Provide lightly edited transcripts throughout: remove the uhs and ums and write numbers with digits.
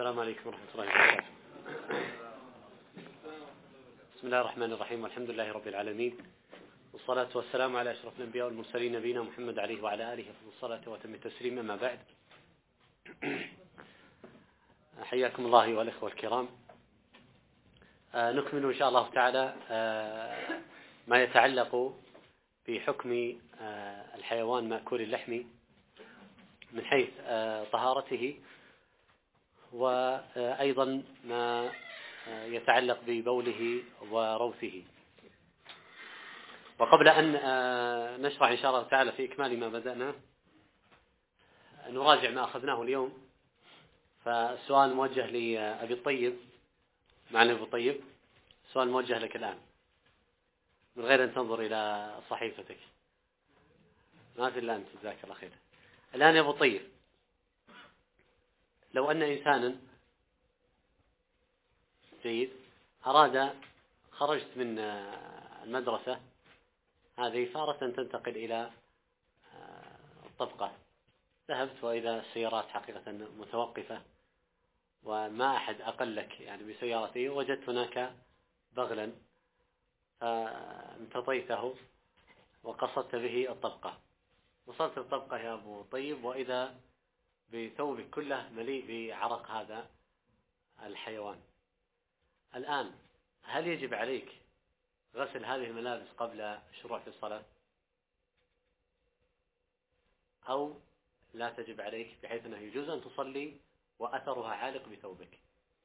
السلام عليكم ورحمة الله وبركاته. بسم الله الرحمن الرحيم، والحمد لله رب العالمين، والصلاة والسلام على أشرف الأنبياء والمرسلين نبينا محمد عليه وعلى آله أفضل الصلاة وأتم التسليم. أما بعد، حياكم الله والإخوة الكرام. نكمل إن شاء الله تعالى ما يتعلق بحكم الحيوان مأكول اللحم من حيث طهارته، وأيضا ما يتعلق ببوله وروثه. وقبل أن نشرح إن شاء الله تعالى في إكمال ما بدأنا، نراجع ما أخذناه اليوم. فالسؤال موجه لأبي الطيب، معنا أبو الطيب، سؤال موجه لك الآن من غير أن تنظر إلى صحيفتك، ما في إلا أنت، جزاك الله خير. الآن يا أبو الطيب، لو أن إنسانا جيد أراد، خرجت من المدرسة هذه فارة تنتقل إلى الطبقة، ذهبت وإذا السيارات حقيقة متوقفة وما أحد أقلك يعني بسيارته، وجدت هناك بغلا فامتطيته وقصدت به الطبقة. وصلت الطبقة يا أبو طيب وإذا بثوبك كله مليء بعرق هذا الحيوان. الآن هل يجب عليك غسل هذه الملابس قبل الشروع في الصلاة، أو لا تجب عليك بحيث أنه يجوز أن تصلي وأثرها عالق بثوبك؟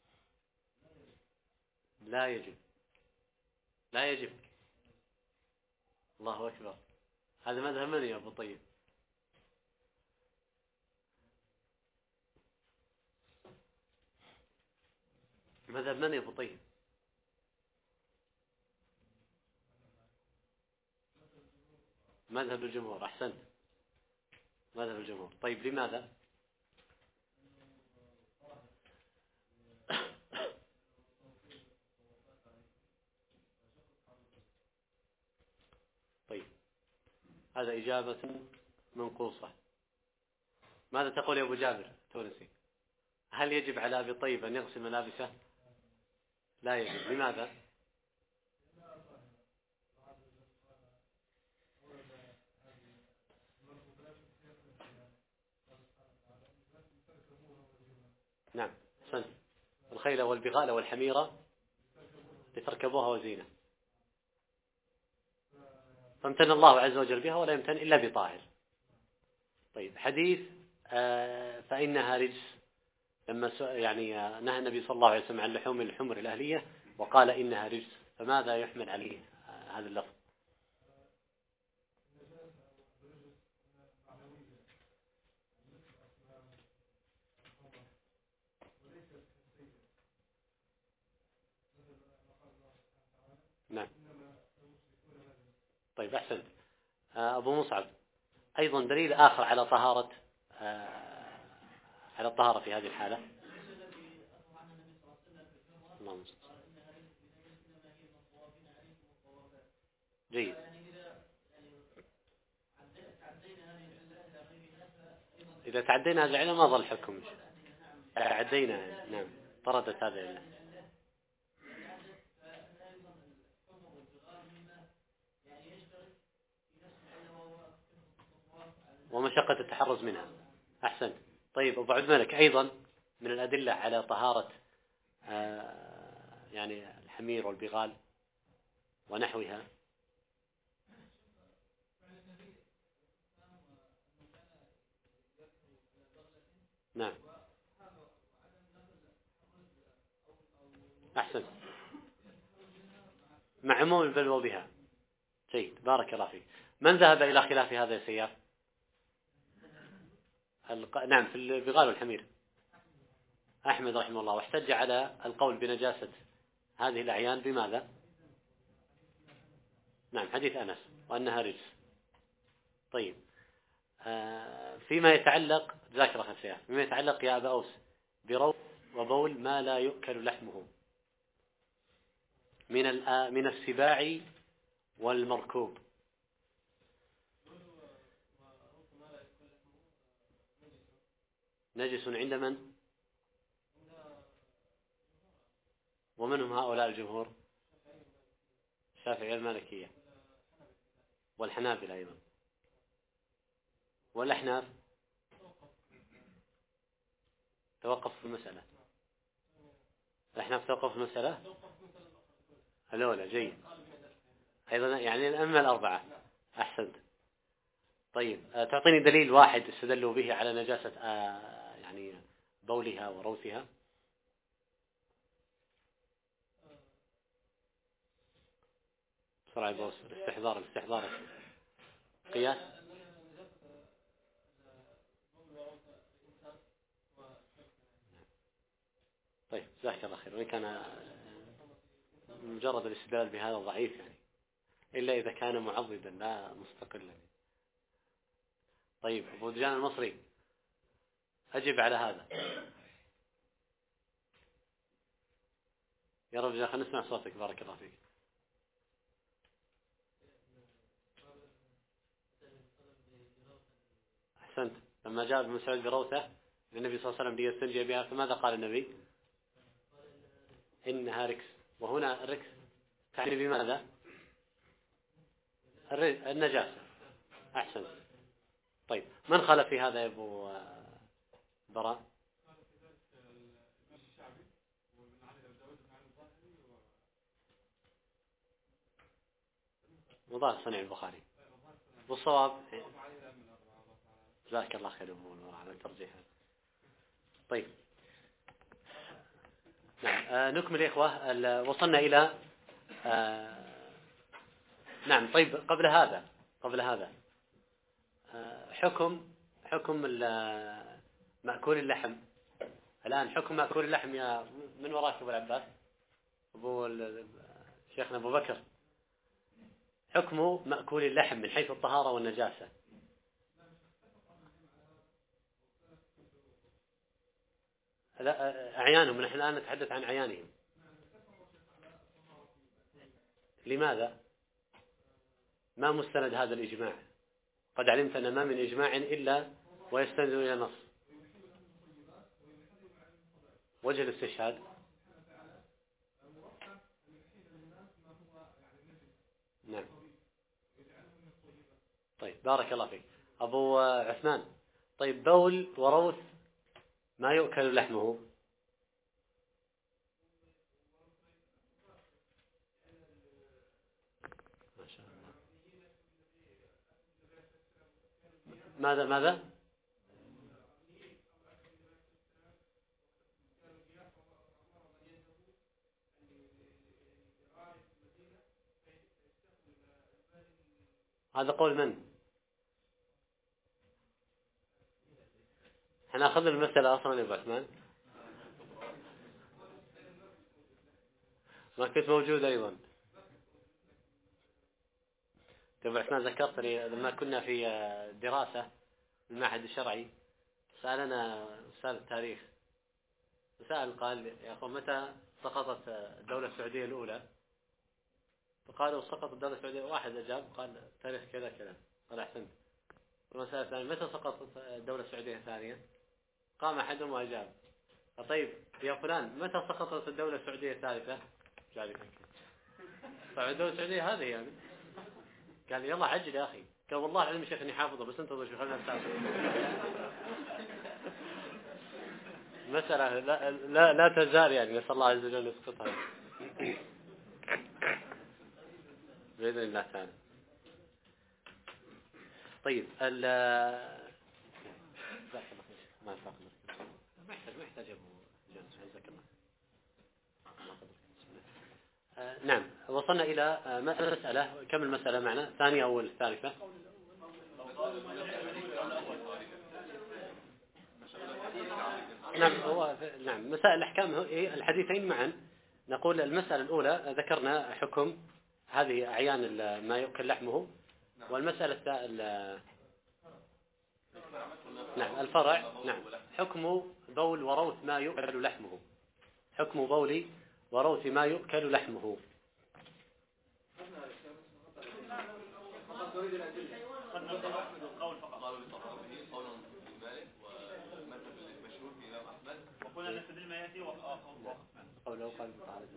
لا يجب، لا يجب. الله أكبر. هذا مذهب من يا أبو طيب؟ مذهب من يا أبو طيب؟ مذهب الجمهور. أحسنت، مذهب الجمهور. طيب لماذا؟ طيب هذا إجابة منقوصة. ماذا تقول يا أبو جابر تونسي؟ هل يجب على أبي طيب أن يغسل ملابسه؟ لا يجب. لماذا؟ نعم، أحسنت. الخيل والبغال والحميرة لتركبوها وزينة، فامتن الله عز وجل بها ولا يمتن إلا بطاهر. طيب حديث فإنها رجس، لما يعني نهى النبي صلى الله عليه وسلم عن لحوم الحمر الأهلية وقال إنها رجس، فماذا يحمل عليه هذا اللفظ؟ نعم. طيب أحسنت. أبو مصعب، أيضا دليل آخر على طهارة على الطهارة في هذه الحالة. اللهم صل. جيد. إذا تعدينا هذه العلة ما ظل حكم، تعدينا. نعم، طردت هذه العلة ومشقة التحرز منها. أحسنت. طيب أبو عبد الملك، أيضا من الأدلة على طهارة يعني الحمير والبغال ونحوها. نعم، أحسن، مع عموم البلوى بها. جيد، بارك الله فيك. من ذهب إلى خلاف هذا يا سيار؟ نعم، في البغال والحمير أحمد رحمه الله، واحتج على القول بنجاسة هذه الأعيان بماذا؟ نعم، حديث أنس وأنها رجس. طيب فيما يتعلق، جزاك الله خير، فيما يتعلق يا أبا أوس بروث وبول ما لا يؤكل لحمه من السباع والمركوب، نجس عند من؟ ومن هم هؤلاء الجمهور؟ الشافعية المالكية والحنابلة أيضا والأحناف توقف في المسألة. الأحناف توقف في المسألة الأولى. جيد. أيضا يعني الأئمة الأربعة. أحسنت. طيب تعطيني دليل واحد استدلوا به على نجاسة يعني بولها وروثها. بسرعة بوس. الاستحضار قياس. طيب جزاك الله خير. وإن كان مجرد الاستدلال بهذا ضعيف يعني، إلا إذا كان معضدا لا مستقلا. طيب أبو دجان المصري أجب على هذا. يا رب خلينا نسمع صوتك بارك الله فيك. أحسنت. لما جاء ابن مسعود بروثة النبي صلى الله عليه وسلم ليستنجي بها فماذا قال النبي؟ إنها ركس. وهنا الركس تعني بماذا؟ النجاسة. أحسنت. طيب من خالف في هذا يا أبو براء؟ وضع صنيع البخاري والصواب. جزاك الله خير أبو نور على الترجيح. طيب نعم نكمل يا إخوة. وصلنا إلى نعم. طيب قبل هذا حكم مأكول اللحم. الآن حكم مأكول اللحم يا من وراك أبو العباس شيخنا أبو بكر. حكم مأكول اللحم من حيث الطهارة والنجاسة. لا أعيانهم. نحن الآن نتحدث عن أعيانهم. لماذا؟ ما مستند هذا الإجماع؟ قد علمت أن ما من إجماع إلا ويستند إلى نص. وجه الاستشهاد. نعم. طيب بارك الله فيك أبو عثمان. طيب بول وروث ما يؤكل لحمه. ما شاء الله. ماذا هذا قول من؟ احنا أخذنا المسألة أصلا يا أبو عثمان. ما كنت موجود أيضا. أبو عثمان ذكرتني لما كنا في دراسة في المعهد الشرعي سألنا أستاذ التاريخ قال يا أخوان متى سقطت الدولة السعودية الأولى؟ فقالوا سقطت الدولة السعودية. واحد أجاب قال تاريخ كذا كذا. قال أحسنت. والمسألة الثانية متى سقطت الدولة السعودية الثانية؟ قام أحدهم وأجاب. طيب يا فلان متى سقطت الدولة السعودية الثالثة؟ جاء يفكر. طيب الدولة السعودية هذه يعني. قال يلا عجل يا أخي. قال والله علم الشيخ إني حافظه بس انتظر شو خلنا نسافر. مسألة لا تزال يعني نسأل الله عز وجل يسقطها بإذن الله تعالى. طيب ما يحتاج أبو جنس عزك الله. نعم وصلنا إلى مسألة. كم المسألة معنا؟ الثانية أو الثالثة؟ نعم مسائل الأحكام هي الحديثين معا. نقول المسألة الأولى ذكرنا حكم هذه أعيان ما يؤكل لحمه. والمسألة نعم الفرع. نعم حكم بول وروث ما يؤكل لحمه. حكم بول وروث ما يؤكل لحمه. قول ولو قال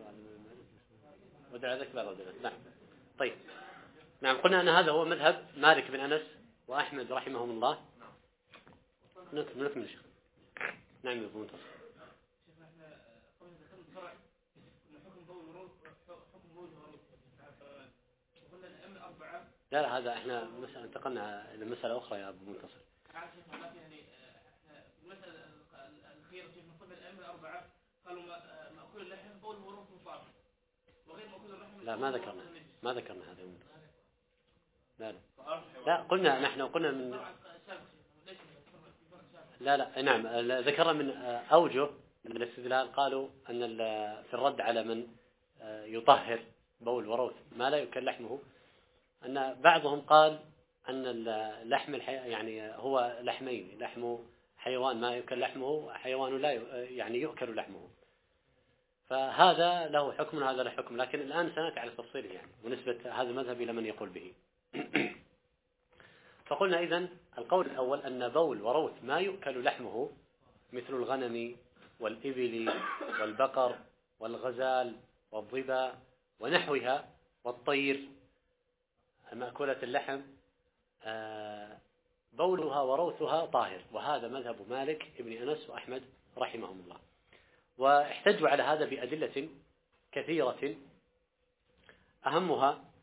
ودع ذلك بعض الدلالات. نعم. طيب. نعم قلنا أن هذا هو مذهب مالك بن أنس وأحمد رحمهم الله. نكمل شيخ. نعم يكون تصل. لا هذا احنا انتقلنا إلى مسألة أخرى يا أبو منتصر. المسألة الأخيرة من قبل الأئمة الأربعة قالوا مأكول اللحم بول ورود مطابق وغير مأكول اللحم. لا ما ذكرنا هذا المنتصر. لا قلنا نحن قلنا من لا نعم ذكرنا من أوجه الاستدلال. قالوا أن في الرد على من يطهر بول وروث ما لا يؤكل لحمه أن بعضهم قال أن اللحم يعني هو لحمين، لحم حيوان ما يؤكل لحمه، حيوان لا يعني يؤكل لحمه، فهذا له حكم وهذا له حكم، لكن الآن سنأتي على تفصيله يعني ونسبة هذا المذهب إلى من يقول به. فقلنا إذن القول الأول أن بول وروث ما يؤكل لحمه مثل الغنم والإبل والبقر والغزال والظبا ونحوها والطير مأكولة اللحم بولها وروثها طاهر، وهذا مذهب مالك ابن أنس وأحمد رحمهم الله. واحتجوا على هذا بأدلة كثيرة أهمها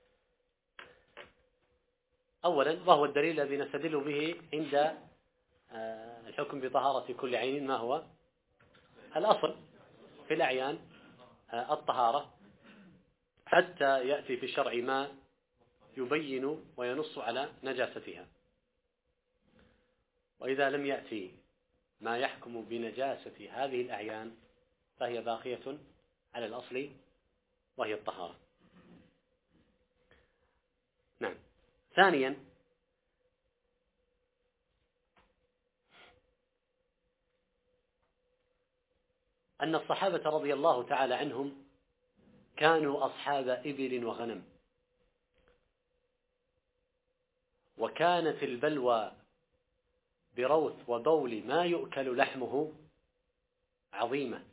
أولا وهو الدليل الذي نستدل به عند الحكم بطهارة كل عين، ما هو الأصل في الأعيان الطهارة حتى يأتي في الشرع ما يبين وينص على نجاستها، وإذا لم يأتي ما يحكم بنجاسة هذه الأعيان فهي باقية على الأصل وهي الطهارة. نعم. ثانيا أن الصحابة رضي الله تعالى عنهم كانوا أصحاب إبل وغنم، وكانت البلوى بروث وبول ما يؤكل لحمه عظيمة،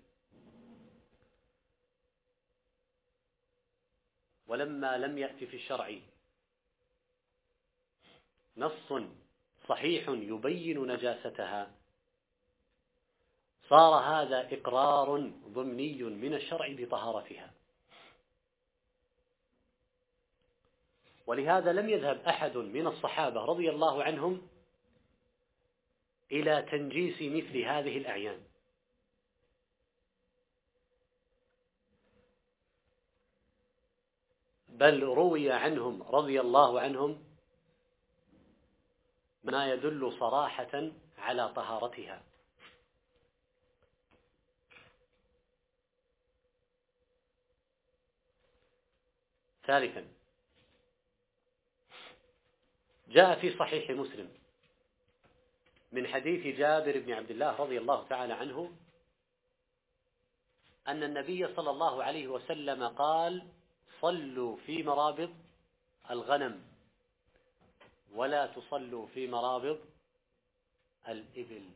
ولما لم يأتي في الشرع نص صحيح يبين نجاستها صار هذا إقرار ضمني من الشرع بطهارتها، ولهذا لم يذهب أحد من الصحابة رضي الله عنهم إلى تنجيس مثل هذه الأعيان، بل روي عنهم رضي الله عنهم ما يدل صراحة على طهارتها. ثالثا جاء في صحيح مسلم من حديث جابر بن عبد الله رضي الله تعالى عنه أن النبي صلى الله عليه وسلم قال: صلوا في مرابض الغنم ولا تصلوا في مرابض الإبل.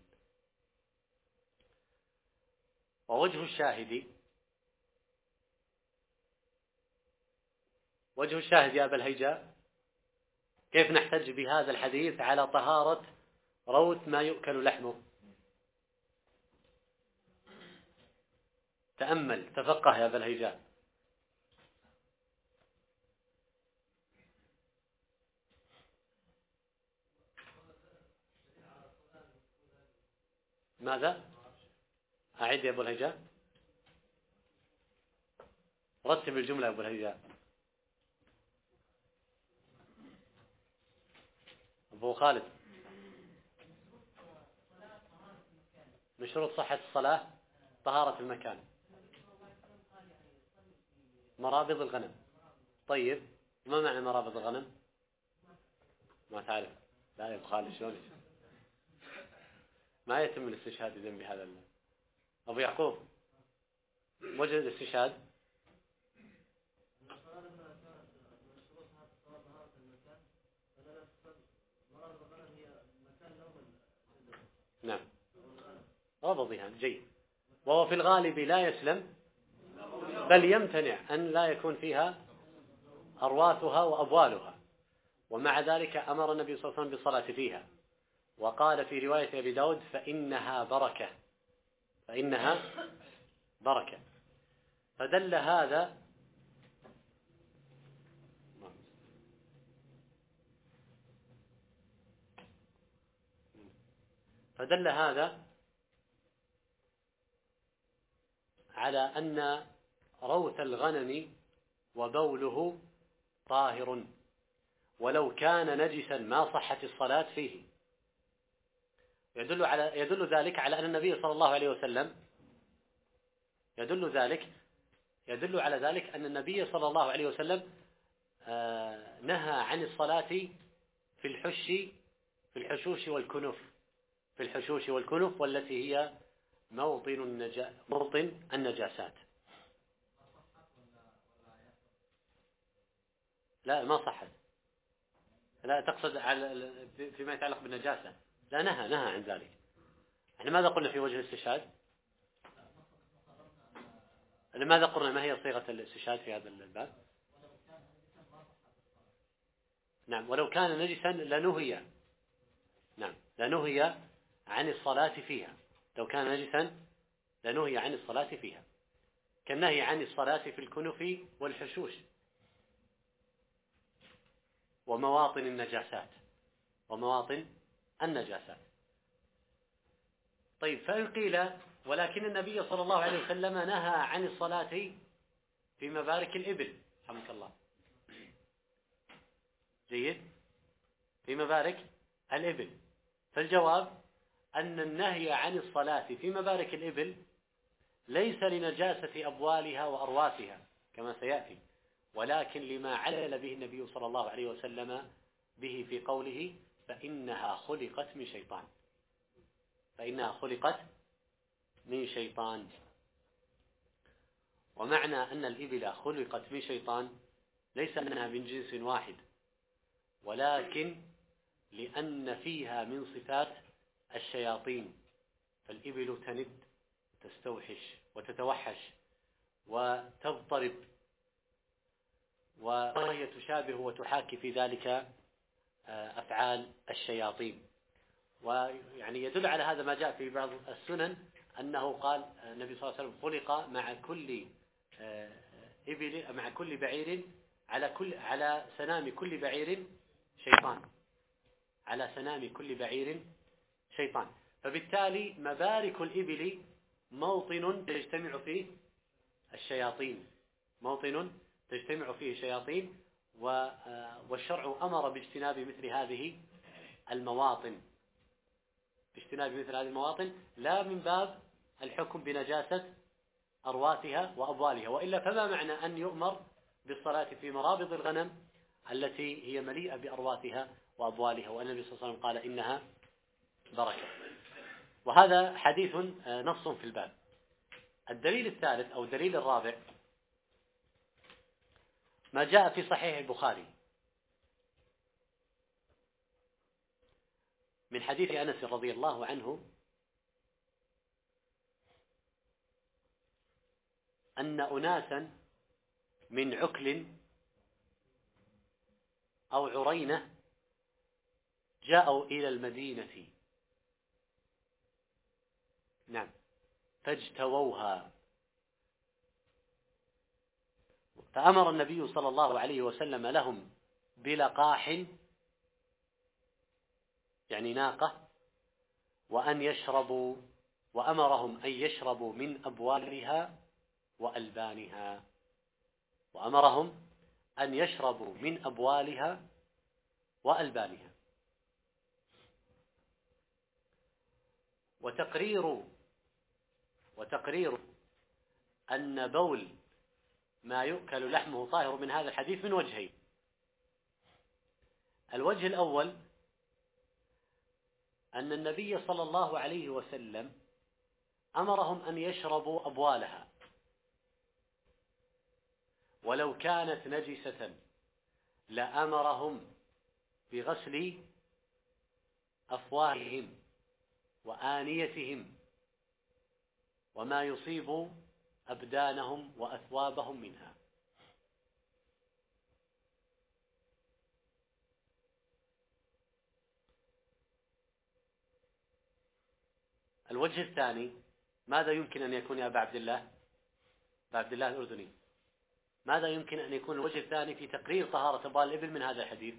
ووجه الشاهد يا أبا الهيجاء كيف نحتج بهذا الحديث على طهارة روث ما يؤكل لحمه؟ تأمل تفقه يا أبا الهيجاء. ماذا؟ أعد يا أبو الهيجاء، رتب الجملة يا أبو الهيجاء. أبو خالد، من شروط صحة الصلاة طهارة المكان، مرابض الغنم. طيب ما معنى مرابض الغنم؟ ما تعرف؟ لا يا أبو خالد شلون ما يتم الاستشهاد إذن بهذا أبو يعقوب وجه الاستشهاد. نعم ربضها جيد. وهو في الغالب لا يسلم بل يمتنع أن لا يكون فيها أرواثها وأبوالها. ومع ذلك أمر النبي صلى الله عليه وسلم بالصلاة فيها، وقال في رواية أبي داود فإنها بركة، فإنها بركة. فدل هذا على أن روث الغنم وبوله طاهر، ولو كان نجسا ما صحت الصلاة فيه. يدل ذلك على أن النبي صلى الله عليه وسلم يدل على ذلك أن النبي صلى الله عليه وسلم نهى عن الصلاة في الحشوش والكنف، والتي هي موطن النجاسات. لا، ما صحت. لا تقصد فيما يتعلق بالنجاسة. لا، نهى عن ذلك. احنا ماذا قلنا في وجه الاستشهاد؟ لماذا قلنا ما هي صيغة الاستشهاد في هذا الباب؟ نعم، ولو كان نجسا لنهي. نعم، لنهي عن الصلاة فيها. لو كان نجسا لنهي عن الصلاة فيها، كالنهي عن الصلاة في الكنف والحشوش ومواطن النجاسات. طيب، فإن قيل ولكن النبي صلى الله عليه وسلم نهى عن الصلاة في مبارك الإبل، رحمك الله، جيد، في مبارك الإبل. فالجواب أن النهي عن الصلاة في مبارك الإبل ليس لنجاسة أبوالها وأرواثها كما سيأتي، ولكن لما علل به النبي صلى الله عليه وسلم به في قوله فإنها خلقت من شيطان. ومعنى أن الإبل خلقت من شيطان ليس أنها من جنس واحد، ولكن لأن فيها من صفات الشياطين. فالإبل تند، تستوحش وتتوحش وتضطرب، وهي تشابه وتحاكي في ذلك أفعال الشياطين. ويعني يدل على هذا ما جاء في بعض السنن أنه قال النبي صلى الله عليه وسلم خلق مع كل بعير على سنام كل بعير شيطان. فبالتالي مبارك الإبل موطن تجتمع فيه الشياطين، والشرع أمر باجتناب مثل هذه المواطن، لا من باب الحكم بنجاسة أرواثها وأبوالها، وإلا فما معنى أن يؤمر بالصلاة في مرابض الغنم التي هي مليئة بأرواثها وأبوالها، والنبي صلى الله عليه وسلم قال إنها بركة. وهذا حديث نص في الباب. الدليل الثالث أو الدليل الرابع ما جاء في صحيح البخاري من حديث أنس رضي الله عنه أن أناسا من عكل أو عرينة جاءوا إلى المدينة، نعم، فاجتووها، فأمر النبي صلى الله عليه وسلم لهم بلقاح، يعني ناقة، وأمرهم أن يشربوا من أبوالها وألبانها. وتقرير أن بول ما يؤكل لحمه طاهر من هذا الحديث من وجهين. الوجه الأول أن النبي صلى الله عليه وسلم أمرهم أن يشربوا أبوالها، ولو كانت نجسة لأمرهم بغسل أفواههم وآنيتهم وما يصيب أبدانهم وأثوابهم منها. الوجه الثاني ماذا يمكن أن يكون يا أبا عبد الله؟ أبا عبد الله الأردني، ماذا يمكن أن يكون الوجه الثاني في تقرير طهارة أبوال الإبل من هذا الحديث؟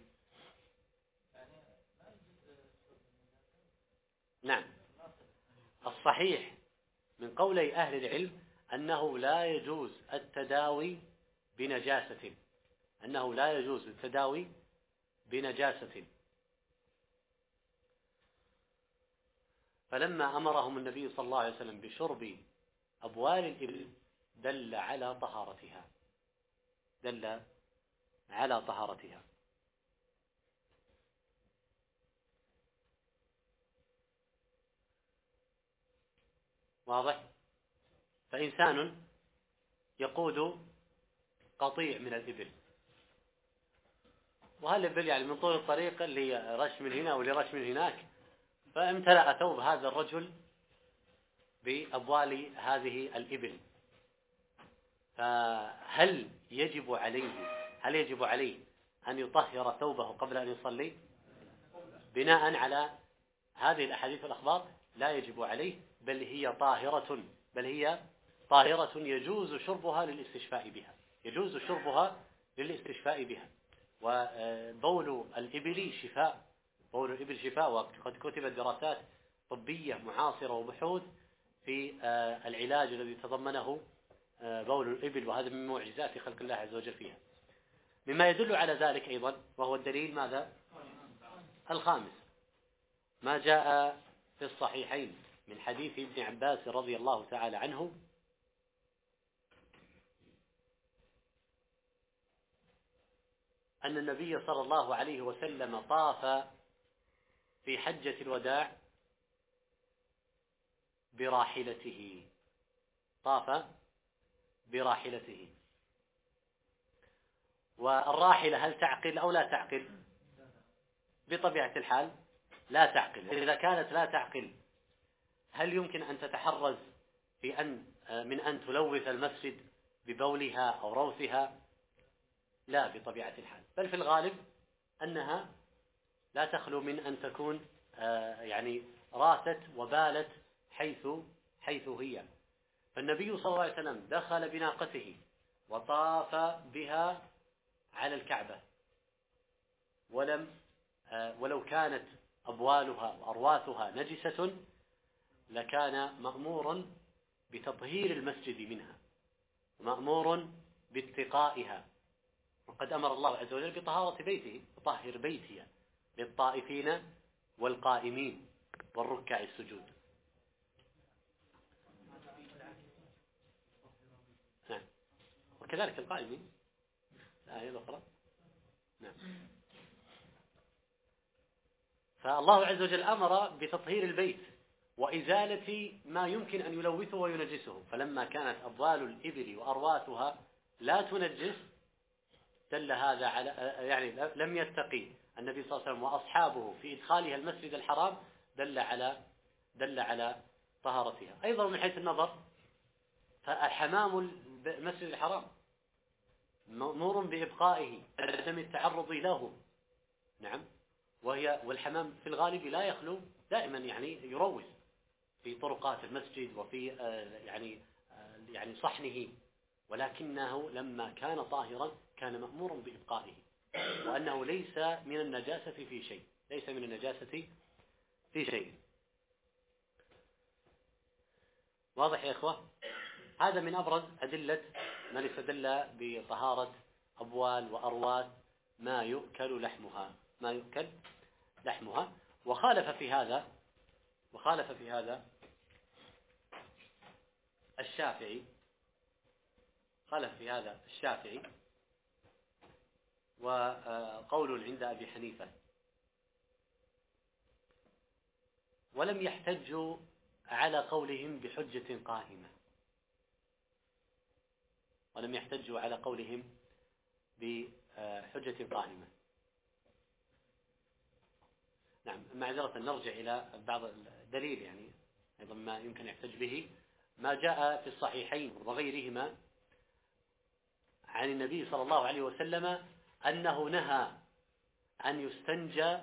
نعم، الصحيح من قولي أهل العلم أنه لا يجوز التداوي بنجاسة، أنه لا يجوز التداوي بنجاسة. فلما أمرهم النبي صلى الله عليه وسلم بشرب أبوال الإبل دل على طهارتها، دل على طهارتها. واضح؟ فإنسان يقود قطيع من الإبل، وهالإبل يعني من طول الطريق اللي رش من هنا واللي رش من هناك، فامتلأ ثوب هذا الرجل بأبوال هذه الإبل. فهل يجب عليه أن يطهر ثوبه قبل أن يصلي؟ بناء على هذه الأحاديث والأخبار لا يجب عليه، بل هي طاهرة يجوز شربها للاستشفاء بها. وبول الإبل شفاء، وقد كتبت دراسات طبية معاصرة وبحوث في العلاج الذي تضمنه بول الإبل، وهذا من معجزات خلق الله عز وجل فيها. مما يدل على ذلك أيضا وهو الدليل ماذا؟ الخامس، ما جاء في الصحيحين من حديث ابن عباس رضي الله تعالى عنه أن النبي صلى الله عليه وسلم طاف في حجة الوداع براحلته، والراحلة هل تعقل أو لا تعقل؟ بطبيعة الحال لا تعقل. إذا كانت لا تعقل هل يمكن أن تتحرز من أن تلوث المسجد ببولها أو روثها؟ لا بطبيعة الحال، بل في الغالب أنها لا تخلو من أن تكون يعني راست وبالت حيث هي. فالنبي صلى الله عليه وسلم دخل بناقته وطاف بها على الكعبة، ولو كانت أبوالها وأرواثها نجسة لكان مأمورا بتطهير المسجد منها، مأمور باتقائها. وقد أمر الله عز وجل بطهارة بيته، طهر بيتي للطائفين والقائمين والركع السجود. نعم، وكذلك القائمين. الآية الأخرى. نعم. فالله عز وجل أمر بتطهير البيت وإزالة ما يمكن أن يلوثه وينجسه، فلما كانت أبوال الإبل وأرواثها لا تنجس دل هذا على يعني لم يتقي النبي صلى الله عليه وسلم وأصحابه في إدخالها المسجد الحرام، دل على طهارتها. أيضا من حيث النظر فالحمام المسجد الحرام مأمور بإبقائه عدم التعرض له. نعم، والحمام في الغالب لا يخلو دائما يعني يروث في طرقات المسجد وفي يعني صحنه، ولكنه لما كان طاهرا كان مأمورا بإبقائه، وأنه ليس من النجاسة في شيء. واضح يا إخوة؟ هذا من أبرز أدلة من استدل بطهارة أبوال وأرواث ما يؤكل لحمها. وخالف في هذا الشافعي وقول عند أبي حنيفة، ولم يحتجوا على قولهم بحجة قائمة، نعم، معذرة نرجع إلى بعض الدليل يعني أيضا ما يمكن يحتج به. ما جاء في الصحيحين وغيرهما عن النبي صلى الله عليه وسلم أنه نهى أن يستنجى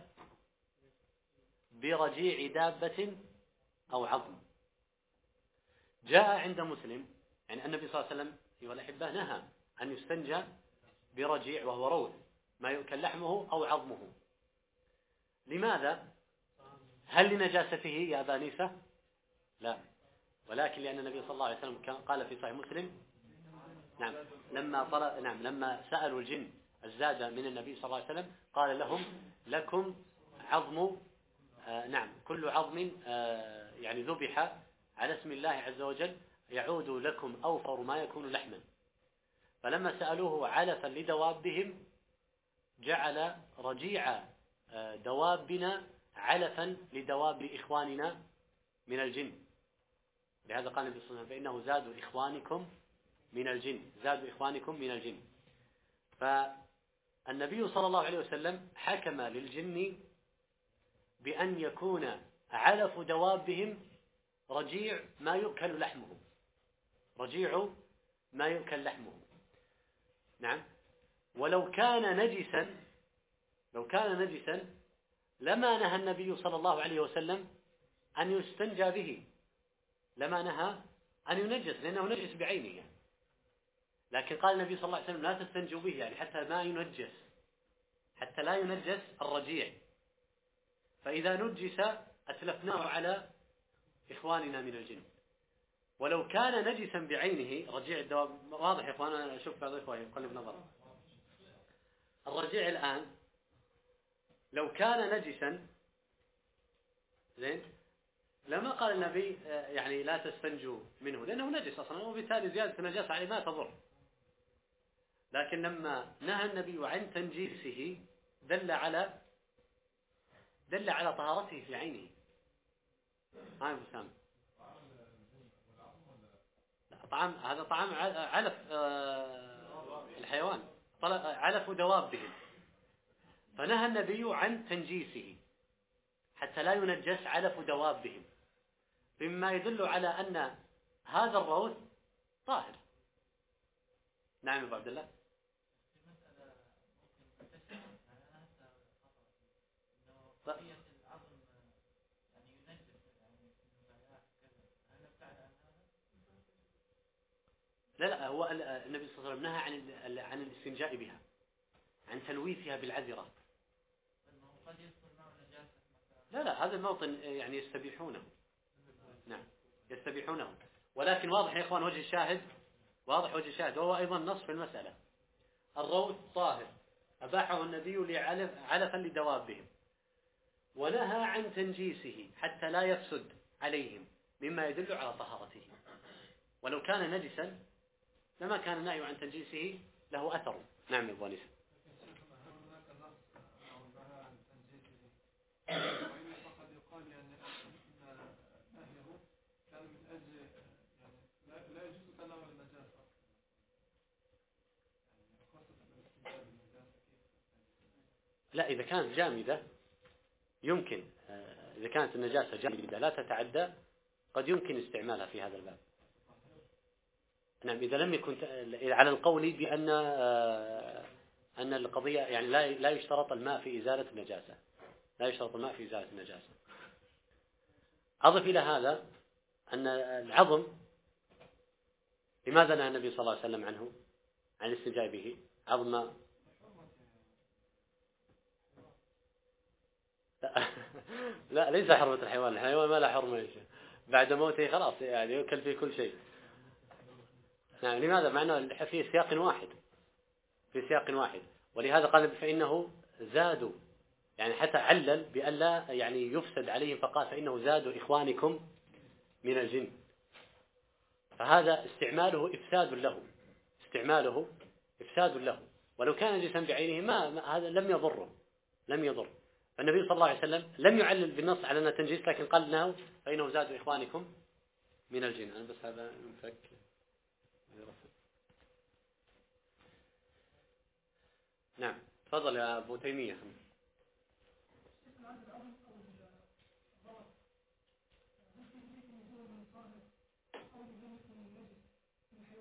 برجيع دابة أو عظم. جاء عند مسلم يعني النبي صلى الله عليه وسلم أيها الأحبة نهى أن يستنجى برجيع وهو روث ما يؤكل لحمه أو عظمه. لماذا؟ هل لنجاسته يا أبا نيسة؟ لا، ولكن لأن النبي صلى الله عليه وسلم قال في صحيح مسلم نعم لما سألوا الجن الزاد من النبي صلى الله عليه وسلم قال لهم لكم عظم كل عظم يعني ذبح على اسم الله عز وجل يعود لكم أوفر ما يكون لحما. فلما سألوه علفا لدوابهم جعل رجيع دوابنا علفا لدواب إخواننا من الجن. لهذا قال النبي صلى الله عليه وسلم فإنه زاد إخوانكم من الجن، زاد إخوانكم من الجن. فالنبي صلى الله عليه وسلم حكم للجن بأن يكون علف دوابهم رجيع ما يؤكل لحمه، رجيع ما يؤكل لحمه. نعم. ولو كان نجسا لما نهى النبي صلى الله عليه وسلم أن يستنجى به، لما نهى أن ينجس لأنه نجس بعينه. لكن قال النبي صلى الله عليه وسلم لا تستنجوا به يعني حتى لا ينجس الرجيع. فإذا نجس أتلفناه على إخواننا من الجن. ولو كان نجسا بعينه رجيع الدواب، واضح يا إخوان؟ أنا أشوف بعض إخواني يقلب نظر. الرجيع الآن لو كان نجسا زين لما قال النبي يعني لا تستنجوا منه لأنه نجس أصلا وبالتالي زيادة النجاسة عليه ما تضر. لكن لما نهى النبي عن تنجيسه دل على طهارته في عينه. طعام هذا طعام علف الحيوان، علف دوابهم، فنهى النبي عن تنجيسه حتى لا ينجس علف دوابهم، مما يدل على أن هذا الروث طاهر. نعم أبو عبد الله. لا هو النبي صلى الله عليه وسلم نهى عن الاستنجاء بها، عن تلويثها بالعذرة. لا هذا الموطن يعني يستبيحونه. نعم يستبيحونه، ولكن واضح يا إخوان وجه الشاهد وهو أيضا نص في المسألة. الروث طاهر أباحه النبي علفا لدوابهم، ونهى عن تنجيسه حتى لا يفسد عليهم، مما يدل على طهارته. ولو كان نجسا لما كان النهي عن تنجيسه له أثر. نعم يا أبو أنيس. لا إذا كانت جامدة يمكن، إذا كانت النجاسة جامدة لا تتعدى قد يمكن استعمالها في هذا الباب. نعم إذا لم يكن على القول بأن القضية يعني لا يشترط الماء في إزالة النجاسة، أضف إلى هذا أن العظم لماذا نهى النبي صلى الله عليه وسلم عنه عن الاستنجاء به؟ عظم لا ليس حرمة الحيوان ما لا حرمة بعد موته خلاص يعني يؤكل فيه كل شيء. نعم لماذا؟ مع أنه في سياق واحد ولهذا قال فإنه زادوا يعني حتى علل بألا يعني يفسد عليهم فقال فإنه زادوا إخوانكم من الجن. فهذا استعماله إفساد له ولو كان نجسا بعينه ما هذا لم يضر. النبي صلى الله عليه وسلم لم يعلل بالنص على أنه تنجيس لكن قال انه فإنه زادوا إخوانكم من الجن. أنا بس هذا منفك. نعم تفضل يا أبو تيمية.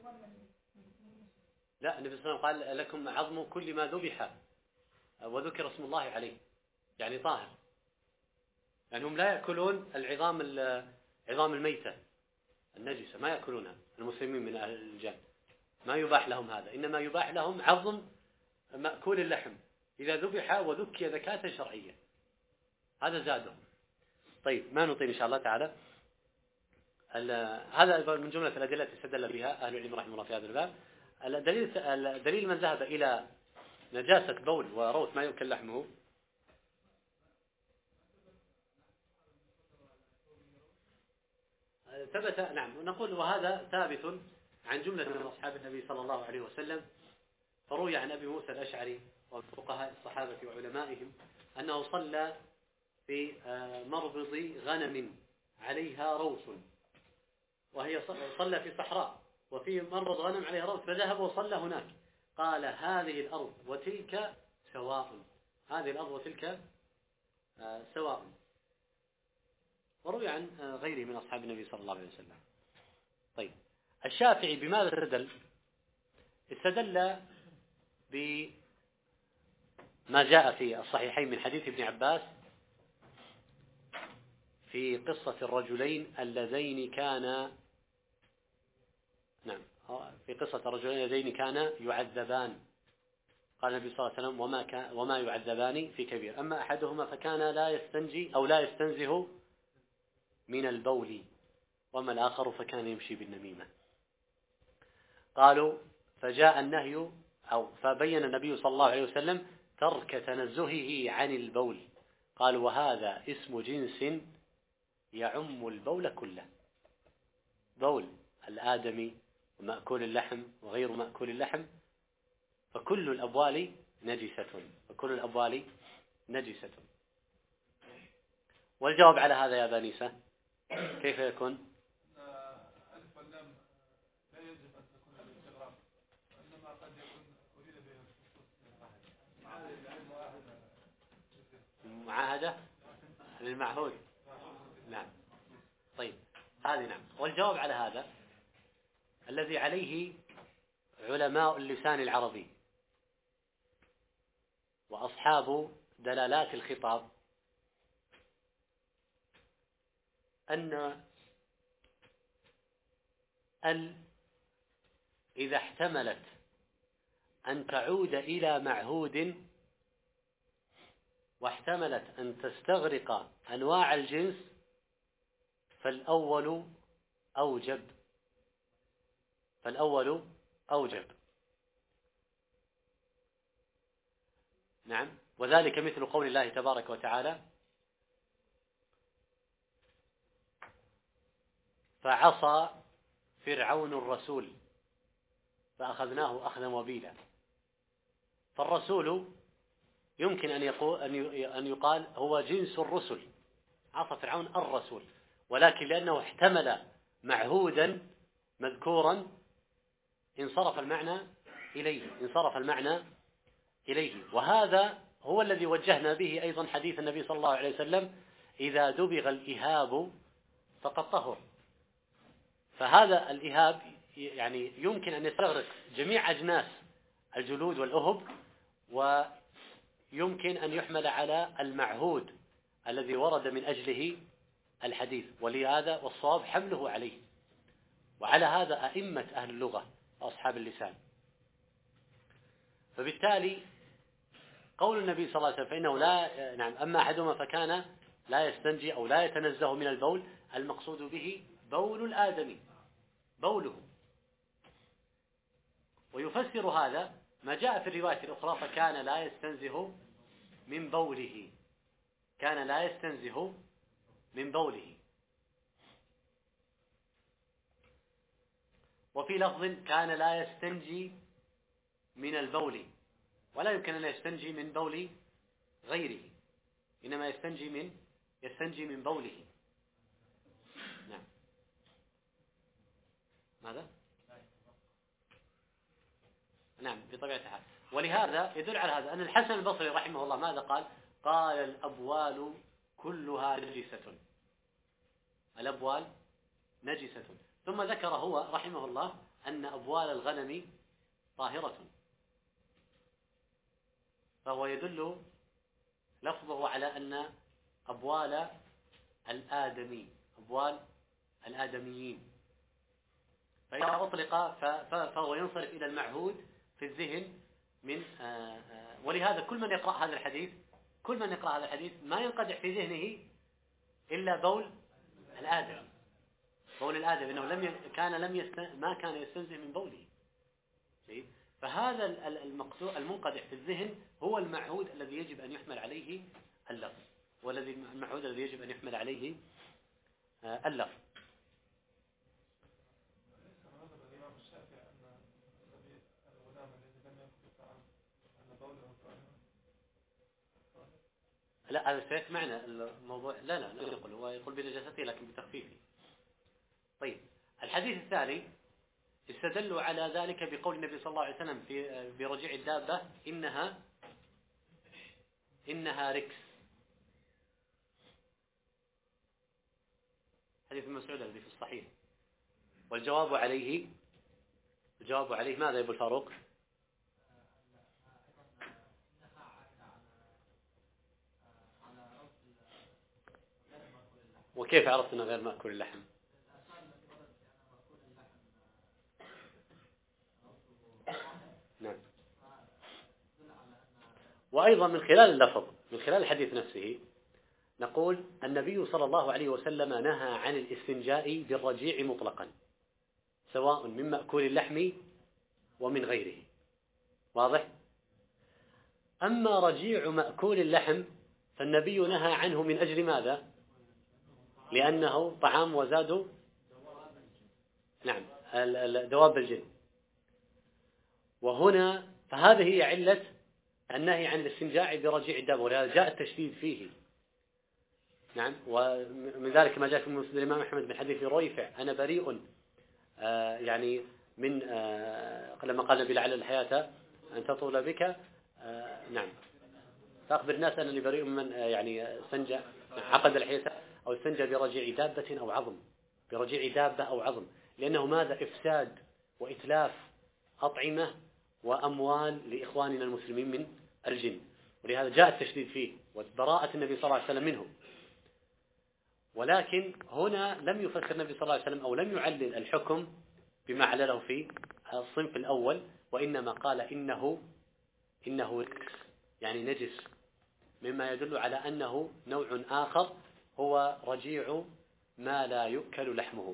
لا، النبي صلى الله عليه وسلم قال لكم عظم كل ما ذبح وذكر اسم الله عليه، يعني طاهر. يعني هم لا يأكلون عظام الميتة النجسة، ما يأكلونها المسلمين من أهل الجنة، ما يباح لهم هذا، إنما يباح لهم عظم مأكول اللحم إذا ذبح وذكي ذكاة شرعية، هذا زادهم. طيب، ما نطيل إن شاء الله تعالى. هذا من جملة الأدلة التي استدل بها أهل العلم رحمه الله في هذا الباب. الدليل من ذهب إلى نجاسة بول وروث ما يؤكل لحمه، ثبت، نعم، نقول وهذا ثابت عن جملة من أصحاب النبي صلى الله عليه وسلم. فروي عن أبي موسى الأشعري وفقهاء الصحابة وعلمائهم أنه صلى في مربض غنم عليها روث، وهي صلى في صحراء وفي مربض غنم عليها روث، فذهب وصلى هناك. قال هذه الأرض وتلك سواء، هذه الأرض وتلك سواء. وروي عن غيره من أصحاب النبي صلى الله عليه وسلم. طيب، الشافعي بماذا استدل؟ استدل بما جاء في الصحيحين من حديث ابن عباس في قصة الرجلين اللذين كانا، نعم، في قصة الرجلين اللذين كانا يعذبان. قال النبي صلى الله عليه وسلم وما يعذبان في كبير، أما أحدهما فكان لا يستنجي أو لا يستنزه من البول، وأما الآخر فكان يمشي بالنميمة. قالوا فجاء النهي فبين النبي صلى الله عليه وسلم ترك تنزهه عن البول. قال وهذا اسم جنس يعم البول كله، بول الآدمي ومأكول اللحم وغير مأكول اللحم، فكل الأبوال نجسة، وكل الأبوال نجسة. والجواب على هذا يا بانيسة كيف يكون؟ ألف واللام لا يجب أن تكون الاستغراق، إنما قد يكون أريد معاهدة للمعهود. نعم. طيب، هذه نعم. والجواب على هذا الذي عليه علماء اللسان العربي وأصحاب دلالات الخطاب أن إذا احتملت أن تعود إلى معهود واحتملت أن تستغرق أنواع الجنس فالأول أوجب. نعم. وذلك مثل قول الله تبارك وتعالى فعصى فرعون الرسول فأخذناه أخذا وبيلا. فالرسول يمكن أن يقال هو جنس الرسل، عصى فرعون الرسول، ولكن لأنه احتمل معهودا مذكورا انصرف المعنى إليه. وهذا هو الذي وجهنا به أيضا حديث النبي صلى الله عليه وسلم إذا دبغ الإهاب فقد طهر. فهذا الإهاب يعني يمكن أن يستغرق جميع أجناس الجلود والأهب، ويمكن أن يحمل على المعهود الذي ورد من أجله الحديث، ولهذا والصواب حمله عليه. وعلى هذا أئمة أهل اللغة وأصحاب اللسان. فبالتالي قول النبي صلى الله عليه وسلم فإنه أما أحدهما فكان لا يستنجي أو لا يتنزه من البول، المقصود به بول الآدمي، بوله. ويفسر هذا ما جاء في الرواية الأخرى فكان لا يستنزه من بوله، كان لا يستنزه من بوله. وفي لفظ كان لا يستنجي من البول، ولا يمكن أن يستنجي من بول غيره، إنما يستنجي من بوله. نعم. ماذا؟ نعم، بطبيعة الحال. ولهذا يدل على هذا أن الحسن البصري رحمه الله ماذا قال؟ قال الأبوال كلها نجسة، الأبوال نجسة. ثم ذكر هو رحمه الله أن أبوال الغنم طاهرة، فهو يدل لفظه على أن أبوال الآدميين، فإذا أطلق فهو ينصرف إلى المعهود في الذهن من ولهذا كل من يقرأ هذا الحديث ما ينقدح في ذهنه إلا بول الآدم، إنه ما كان يستنزه من بوله. فهذا المنقدح في الذهن هو المعهود الذي يجب أن يحمل عليه اللفظ، المعهود الذي يجب أن يحمل عليه اللفظ. لا، هذا سيأتي معنا الموضوع. لا يقول، هو يقول بنجاسته لكن بتخفيفه. طيب، الحديث الثاني استدلوا على ذلك بقول النبي صلى الله عليه وسلم في برجيع الدابة إنها ركس، حديث ابن مسعود الذي في الصحيح. والجواب عليه ماذا يا أبو الفاروق؟ وكيف عرفت أنه غير مأكول اللحم؟ نعم. وأيضا من خلال اللفظ، من خلال الحديث نفسه، نقول النبي صلى الله عليه وسلم نهى عن الاستنجاء بالرجيع مطلقا، سواء من مأكول اللحم ومن غيره. واضح؟ أما رجيع مأكول اللحم فالنبي نهى عنه من أجل ماذا؟ لأنه طعام وزاد دواب الجن. وهنا فهذه هي علة النهي عن الاستنجاء برجيع الدابة، ولهذا جاء التشديد فيه. نعم. ومن ذلك ما جاء في مسند الإمام أحمد من حديث رويفع: أنا بريء يعني من لما قال النبي لعل الحياة أن تطول بك، نعم، فأخبر الناس أنني بريء من يعني استنجى عقد الحياة أو استنجى برجيع دابة أو عظم، لأنه ماذا؟ إفساد وإتلاف أطعمة وأموال لإخواننا المسلمين من الجن، ولهذا جاء التشديد فيه وبراءة النبي صلى الله عليه وسلم منه. ولكن هنا لم يفسر النبي صلى الله عليه وسلم أو لم يعلل الحكم بما علله في الصنف الأول، وإنما قال إنه ركس، يعني نجس، مما يدل على أنه نوع آخر هو رجيع ما لا يؤكل لحمه،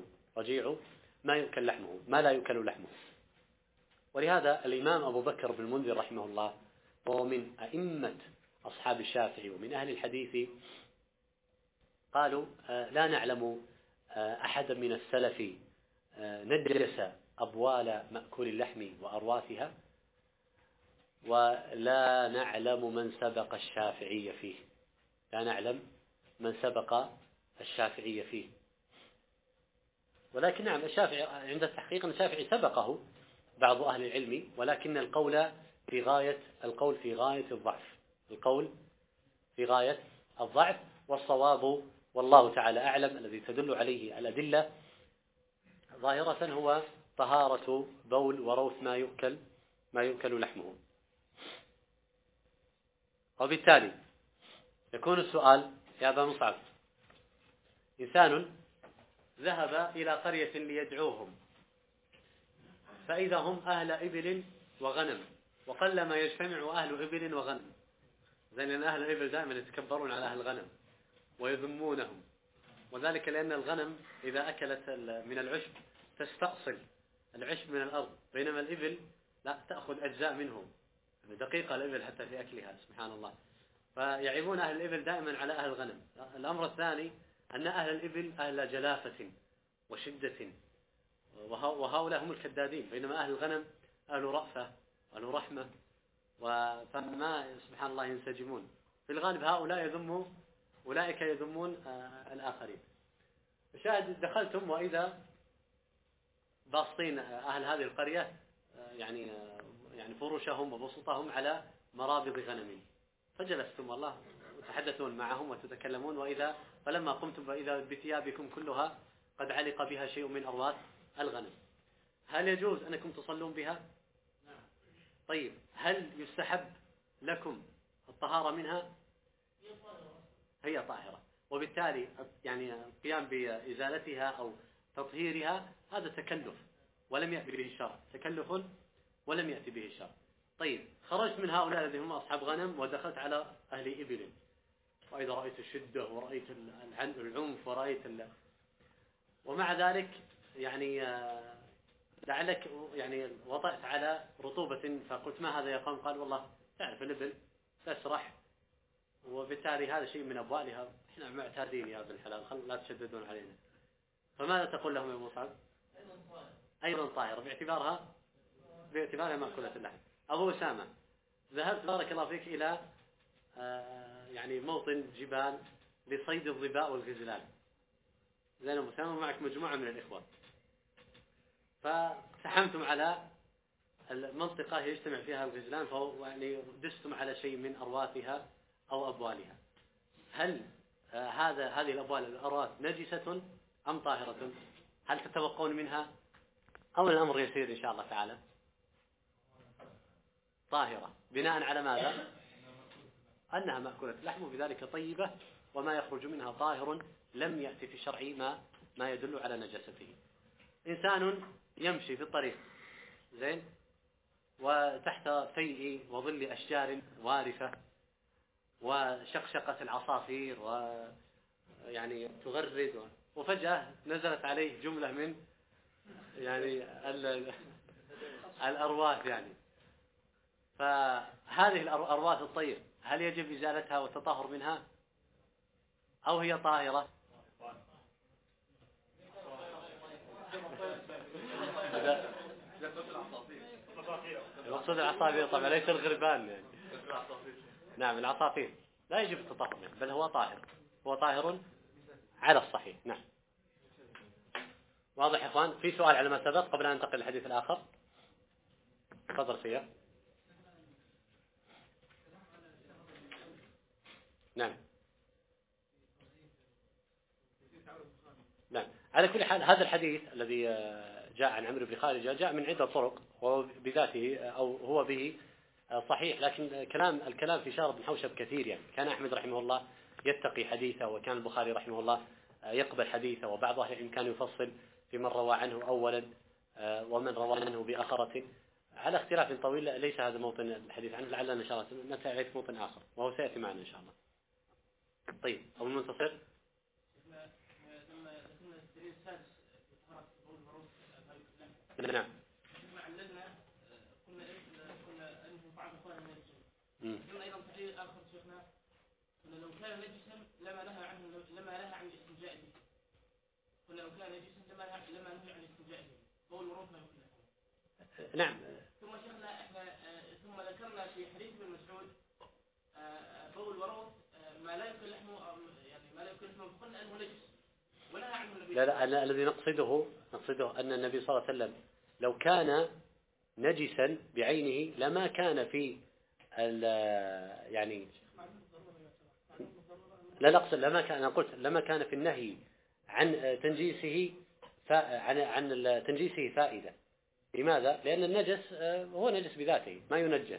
ما لا يؤكل لحمه. ولهذا الإمام أبو بكر بن المنذر رحمه الله، وهو من أئمة أصحاب الشافعي ومن أهل الحديث، قالوا لا نعلم أحدا من السلف نجس أبوال مأكول اللحم وأرواثها، ولا نعلم من سبق الشافعي فيه. ولكن نعم، الشافعي عند التحقيق أن الشافعي سبقه بعض أهل العلم، ولكن القول في غاية الضعف، والصواب والله تعالى أعلم الذي تدل عليه الأدلة ظاهرة هو طهارة بول وروث ما يؤكل لحمه. وبالتالي يكون السؤال يا أبا مصعب: إنسان ذهب إلى قرية ليدعوهم، فإذا هم أهل إبل وغنم، وقلما يجتمع أهل إبل وغنم، لأن أهل الإبل دائما يتكبرون على أهل الغنم ويذمونهم، وذلك لأن الغنم إذا أكلت من العشب تستأصل العشب من الأرض، بينما الإبل لا، تأخذ أجزاء منه، دقيقة الإبل حتى في أكلها، سبحان الله. فيعيبون أهل الإبل دائما على أهل الغنم. الأمر الثاني أن أهل الإبل أهل جلافة وشدة، وهؤلاء هم الكدادين، بينما أهل الغنم أهل رأفة أهل رحمة، فما سبحان الله ينسجمون. في الغالب أولئك يذمون الآخرين. شاهد دخلتم وإذا باسطين أهل هذه القرية يعني فرشهم وبسطهم على مرابض غنم، فجلستم والله وتحدثون معهم وتتكلمون، فلما قمتم فإذا بثيابكم كلها قد علق بها شيء من أرواث الغنم. هل يجوز أنكم تصلون بها؟ طيب هل يستحب لكم الطهارة منها؟ هي طاهرة، وبالتالي يعني القيام بإزالتها أو تطهيرها هذا تكلف ولم يأتي به الشرع، تكلف ولم يأتي به الشرع. طيب خرجت من هؤلاء الذين هم أصحاب غنم ودخلت على أهل إبل، وإذا رأيت الشدة ورأيت العنف ورأيت ومع ذلك يعني لعلك يعني وطأت على رطوبة فقلت ما هذا يا قوم؟ قال والله تعرف الإبل تسرح، وبالتالي هذا شيء من أبوالها، احنا معتادين يا ابن الحلال لا تشددون علينا. فماذا تقول لهم يا مصعب؟ أيضا طاهرة باعتبارها مأكولة اللحم. أبو أسامة ذهبت بارك الله فيك إلى يعني موطن جبال لصيد الظباء والغزلان، زين أبو أسامة معك مجموعة من الإخوة، فاقتحمتم على المنطقة يجتمع فيها الغزلان، يعني دستم على شيء من أرواثها أو أبوالها. هل هذه الأبوال الأرواث نجسة أم طاهرة؟ هل تتوقون منها أو الأمر يسير إن شاء الله تعالى؟ طاهرة بناء على ماذا؟ أنها مأكولة اللحم وبذلك طيبة، وما يخرج منها طاهر، لم يأتي في الشرع ما يدل على نجاسته. إنسان يمشي في الطريق زين وتحت فيء وظل أشجار وارفة وشقشقة العصافير ويعني تغرد، وفجأة نزلت عليه جملة من يعني الأرواث يعني. فهذه الأرواث الطير هل يجب إزالتها والتطهر منها أو هي طاهرة؟ المقصود العصافير طبعا ليس الغربان يعني. نعم العصافير لا يجب التطهر منه، بل هو طاهر على الصحيح. نعم واضح يا اخوان. في سؤال على ما سبق قبل ان ننتقل للحديث الآخر؟ تفضل فيها. نعم على كل حال هذا الحديث الذي جاء عن عمرو بن خارجة جاء من عدة طرق، وبذاته أو هو به صحيح، لكن الكلام في شارب بن حوشب كثير يعني. كان أحمد رحمه الله يتقي حديثه، وكان البخاري رحمه الله يقبل حديثه، وبعض أهل العلم كان يفصل في من روى عنه أولا ومن روى عنه بآخرة على اختلاف طويل. ليس هذا موطن الحديث عنه، لعلنا إن شاء الله نتعرف موطن آخر وهو سيأتي معنا إن شاء الله. طيب أبو المنتصر. نعم قلنا أيضا تحليل آخر شيخنا قلنا لو كان نجسا لما نهى عن الاستنجاء به. قلنا لو كان نجسا لما نهى عن الاستنجاء به بول ورود ما يمكن. نعم. ثم شيخنا احنا ثم ذكرنا في حديث ابن مسعود بول ورود ما لا يمكن لحمه يعني ما لا يمكن لحمه، فقلنا انه نجس ونهى عنه النبي. لا الذي نقصده أن النبي صلى الله عليه وسلم لو كان نجسا بعينه لما كان في يعني لا نقصد لما كان، أنا قلت لما كان في النهي عن تنجيسه عن تنجيسه فائدة. لماذا؟ لأن النجس هو نجس بذاته ما ينجس.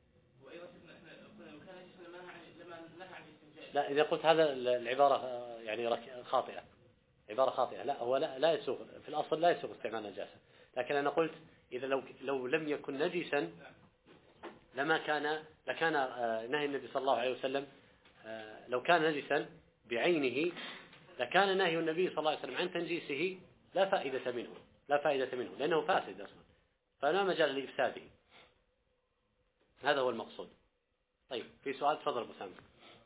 لا إذا قلت هذا العبارة يعني خاطئة، عبارة خاطئة. لا هو لا يسوغ في الأصل، لا يسوغ استعمال نجاسة، لكن أنا قلت إذا لو لم يكن نجسا لكان نهي النبي صلى الله عليه وسلم لو كان نجسا بعينه لكان نهي النبي صلى الله عليه وسلم عن تنجيسه لا فائدة منه لأنه فاسد أصلا، فلا مجال لإفساده. هذا هو المقصود. طيب في سؤال؟ تفضل أبو سامي.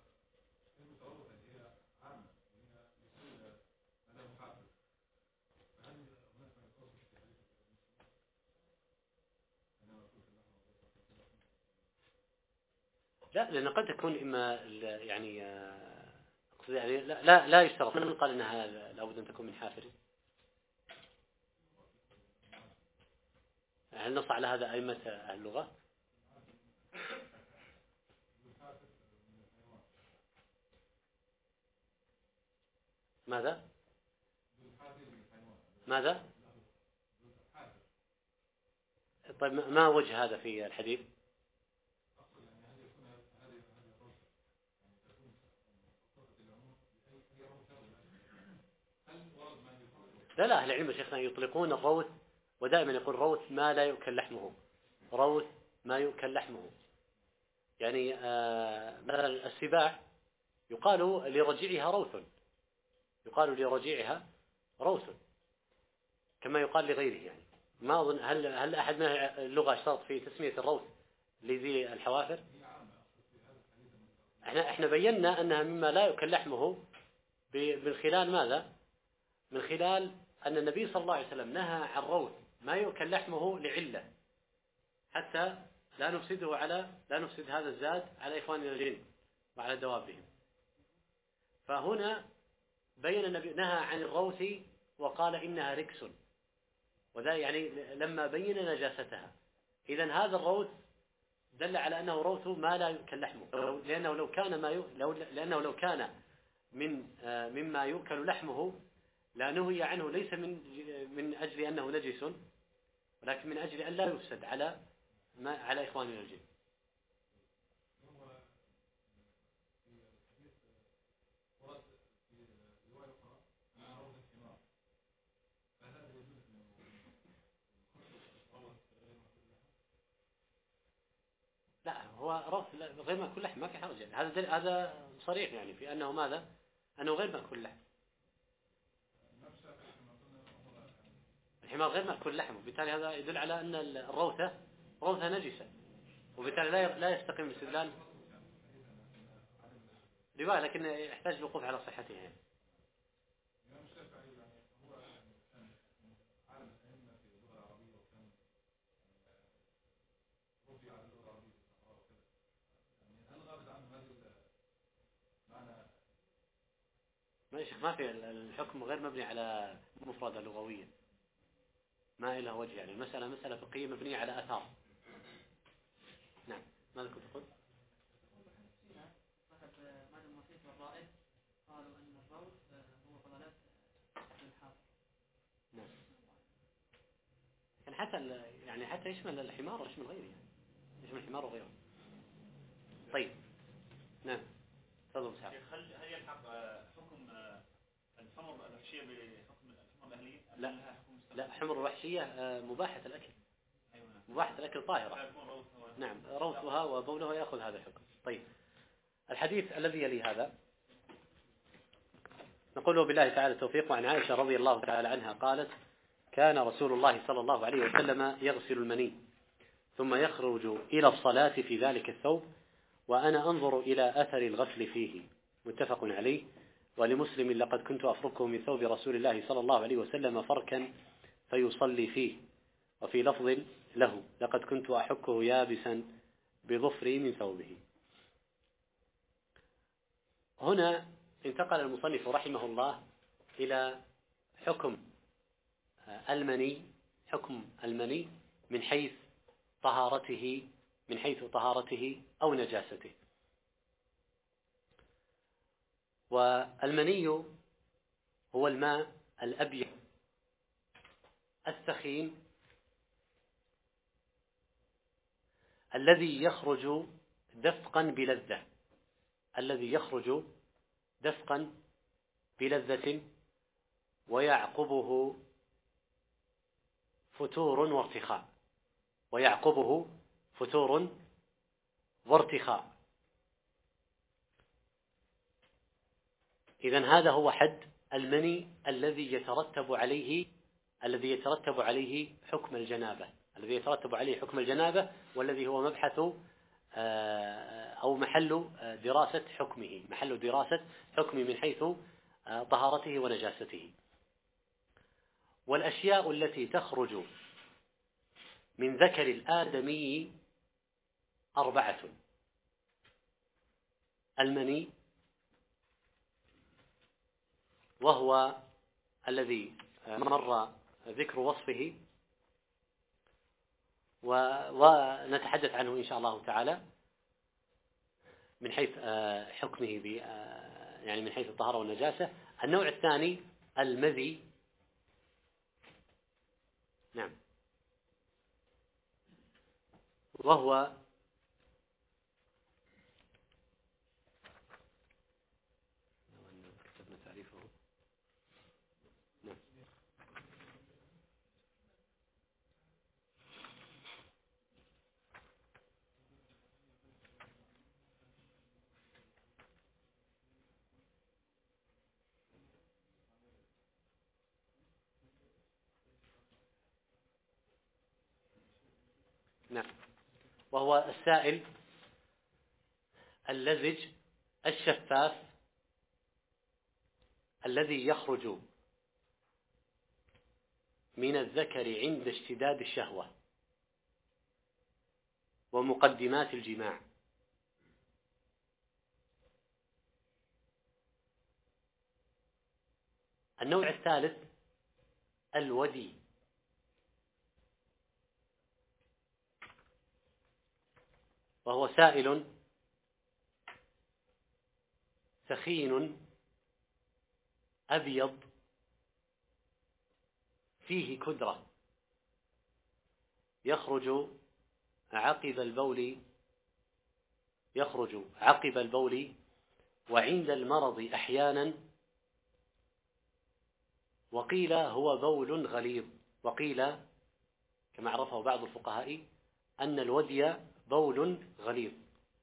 لا لأن قد تكون إما يعني لا يشترط. من قال إنها لابد أن تكون من حافر؟ هل نص على هذا أئمة اللغة؟ ماذا؟ طيب ما وجه هذا في الحديث؟ لا أهل العلم شيخنا يطلقون الروث، ودائما يقول روث ما لا يؤكل لحمه، روث ما يؤكل لحمه. يعني مثلا السباع يقال لرجيعها روث، يقال لرجيعها روث كما يقال لغيره. يعني ما أظن هل أحد من اللغة اشترط في تسمية الروث لذي الحوافر؟ احنا بينا أنها مما لا يؤكل لحمه من خلال ماذا؟ من خلال أن النبي صلى الله عليه وسلم نهى عن روث ما يؤكل لحمه لعلة، حتى لا نفسد هذا الزاد على إخواننا الجن وعلى دوابهم. فهنا بين النبي نهى عن الروث وقال إنها ركس، وذا يعني لما بين نجاستها. إذن هذا الروث دل على أنه روث ما لا يؤكل لحمه، لأنه لو كان مما يؤكل لحمه لا نهي عنه، ليس من أجل أنه نجس، ولكن من أجل أن لا يفسد على إخواننا الجن. لا هو روث غير مأكول لحم ما في حرج، هذا صريح يعني في أنه ماذا؟ أنه غير مأكول لحم. الحمار غير مأكول لحم، وبالتالي هذا يدل على أن الروثة نجسة، وبالتالي لا يستقيم الاستدلال رواية، لكن يحتاج الوقوف على صحتها يعني. ما في الحكم غير مبني على مفردة لغوية، ما إله وجه. يعني المسألة مسألة فقهية مبنية على أثار. نعم ماذا كنت تقول؟ صاحب مال المصيف والرائد قالوا أن الروث هو فضلات الحاضر. نعم. يعني حتى يشمل الحمار ويشمل غيره، يعني يشمل الحمار وغيره. طيب نعم تفضل سعد. هل يلحق حكم الحمر الوحشية بحكم الحمر الأهلية؟ لا حمر الوحشية مباحة الأكل. مباحة الأكل طاهرة. نعم روثها وبولها يأخذ هذا الحكم. طيب الحديث الذي يلي هذا نقول بالله تعالى التوفيق. وعن عائشة رضي الله تعالى عنها قالت: كان رسول الله صلى الله عليه وسلم يغسل المني ثم يخرج إلى الصلاة في ذلك الثوب وأنا أنظر إلى أثر الغسل فيه. متفق عليه. ولمسلم: لقد كنت أفركه من ثوب رسول الله صلى الله عليه وسلم فركا فيصلي فيه. وفي لفظ له: لقد كنت أحكه يابسا بظفري من ثوبه. هنا انتقل المصنف رحمه الله إلى حكم المني من حيث طهارته أو نجاسته. والمني هو الماء الأبيض الثخين الذي يخرج دفقا بلذة ويعقبه فتور وارتخاء. إذن هذا هو حد المني الذي يترتب عليه حكم الجنابة، والذي هو مبحث أو محل دراسة حكمه من حيث طهارته ونجاسته. والأشياء التي تخرج من ذكر الآدمي 4: المني، وهو الذي مر ذكر وصفه ونتحدث عنه إن شاء الله تعالى من حيث حكمه يعني من حيث الطهارة والنجاسة. النوع الثاني المذي. نعم وهو كتبنا تعريفه. نعم. وهو السائل اللزج الشفاف الذي يخرج من الذكر عند اشتداد الشهوة ومقدمات الجماع. النوع الثالث الودي، وهو سائل سخين أبيض فيه كدرة يخرج عقب البول وعند المرض أحيانا، وقيل هو بول غليظ، وقيل كما عرفه بعض الفقهاء أن الودي بول غليظ.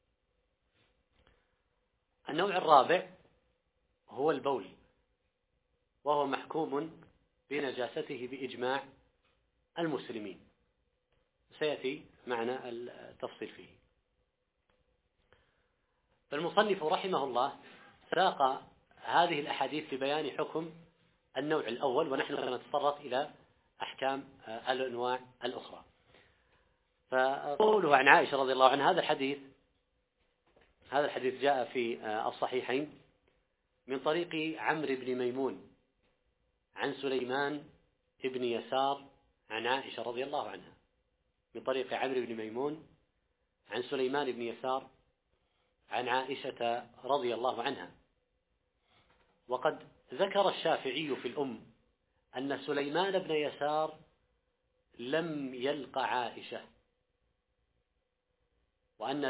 النوع الرابع هو البول، وهو محكوم بنجاسته بإجماع المسلمين، سيأتي معنا التفصيل فيه. فالمصنف رحمه الله ساق هذه الأحاديث لبيان حكم النوع الأول، ونحن سنتطرق إلى أحكام الأنواع الأخرى. فقوله عن عائشة رضي الله عنها، هذا الحديث جاء في الصحيحين من طريق عمرو بن ميمون عن سليمان بن يسار عن عائشة رضي الله عنها، من طريق عمرو بن ميمون عن سليمان بن يسار عن عائشة رضي الله عنها. وقد ذكر الشافعي في الأم أن سليمان بن يسار لم يلق عائشة، وأن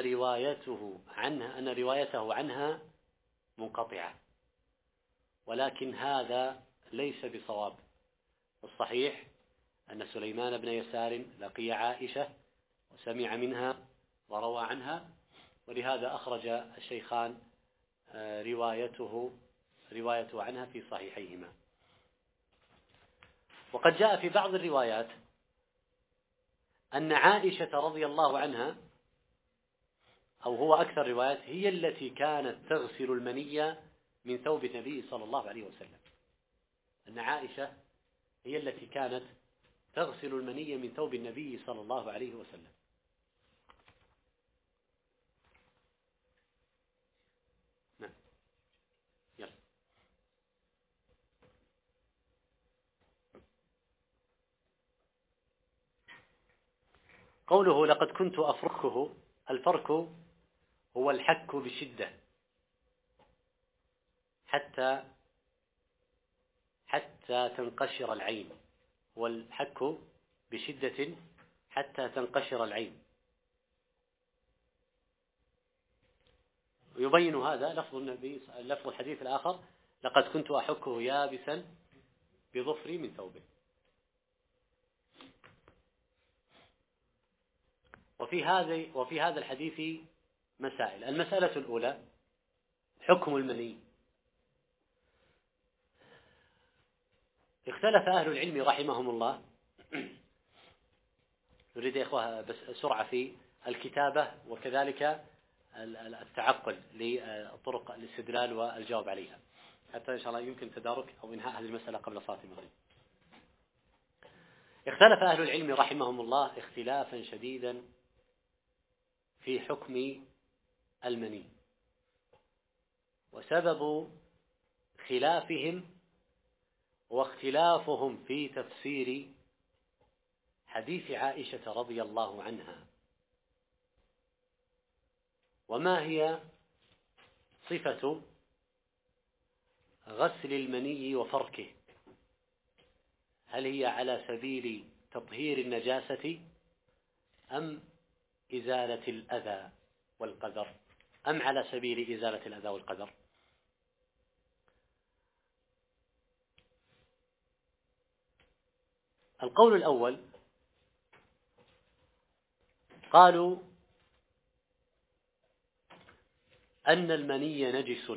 روايته عنها منقطعة، ولكن هذا ليس بصواب. الصحيح أن سليمان بن يسار لقي عائشة وسمع منها وروى عنها، ولهذا أخرج الشيخان روايته عنها في صحيحيهما. وقد جاء في بعض الروايات أن عائشة رضي الله عنها، أو هو أكثر روايات، هي التي كانت تغسل المني من ثوب النبي صلى الله عليه وسلم، أن عائشة هي التي كانت تغسل المني من ثوب النبي صلى الله عليه وسلم. نعم. يلا. قوله لقد كنت أفركه، الفرك هو الحك بشدة حتى تنقشر العين، والحك بشدة حتى تنقشر العين. ويبين هذا لفظ الحديث الآخر لقد كنت أحكه يابسا بظفري من ثوبه. وفي هذا الحديث مسائل. المسألة الأولى حكم المني. اختلف أهل العلم رحمهم الله، نريد يا إخوة بس سرعة في الكتابة وكذلك التعقل لطرق الاستدلال والجواب عليها، حتى إن شاء الله يمكن تدارك أو إنهاء هذه المسألة قبل صلاة المغرب. اختلف أهل العلم رحمهم الله اختلافا شديدا في حكم المني، وسبب خلافهم واختلافهم في تفسير حديث عائشة رضي الله عنها. وما هي صفة غسل المني وفركه؟ هل هي على سبيل تطهير النجاسة أم إزالة الأذى والقدر أم على سبيل إزالة الأذى والقدر؟ القول الأول قالوا أن المني نجس،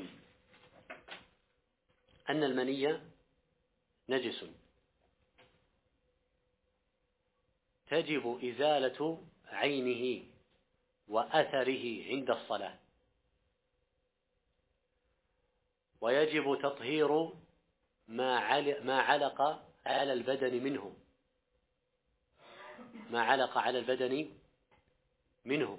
أن المني نجس تجب إزالة عينه وأثره عند الصلاة، ويجب تطهير ما علق على البدن منه، ما علق على البدن منه.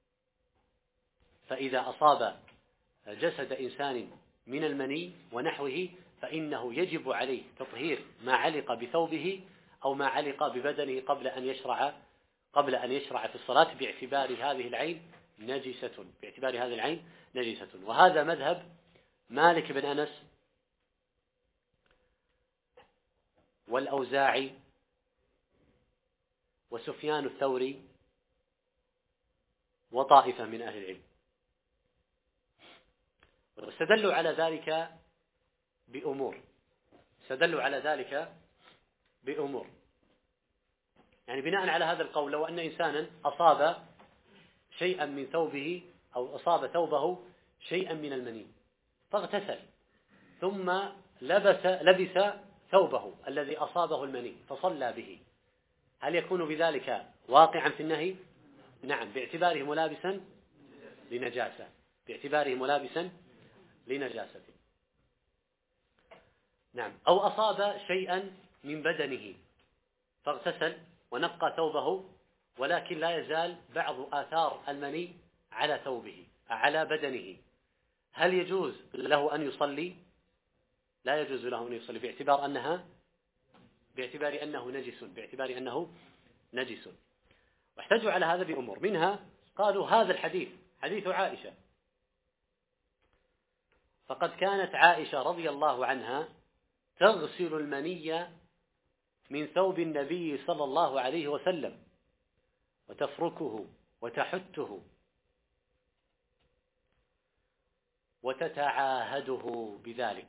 فإذا أصاب جسد إنسان من المني ونحوه فإنه يجب عليه تطهير ما علق بثوبه أو ما علق ببدنه قبل أن يشرع في الصلاة، باعتبار هذه العين نجسة، وهذا مذهب مالك بن أنس والأوزاعي وسفيان الثوري وطائفة من أهل العلم، واستدلوا على ذلك بأمور، يعني بناء على هذا القول لو أن إنسانا أصاب شيئا من ثوبه أو أصاب ثوبه شيئا من المني فاغتسل ثم لبس ثوبه الذي أصابه المني فصلى به، هل يكون بذلك واقعا في النهي؟ نعم، باعتباره ملابسا لنجاسة. نعم. أو أصاب شيئا من بدنه فاغتسل ونقى ثوبه ولكن لا يزال بعض آثار المني على ثوبه على بدنه، هل يجوز له أن يصلي؟ لا يجوز له أن يصلي باعتبار أنه نجس. واحتجوا على هذا بأمور، منها قالوا هذا الحديث حديث عائشة، فقد كانت عائشة رضي الله عنها تغسل المني من ثوب النبي صلى الله عليه وسلم وتفركه وتحته وتتعاهده بذلك.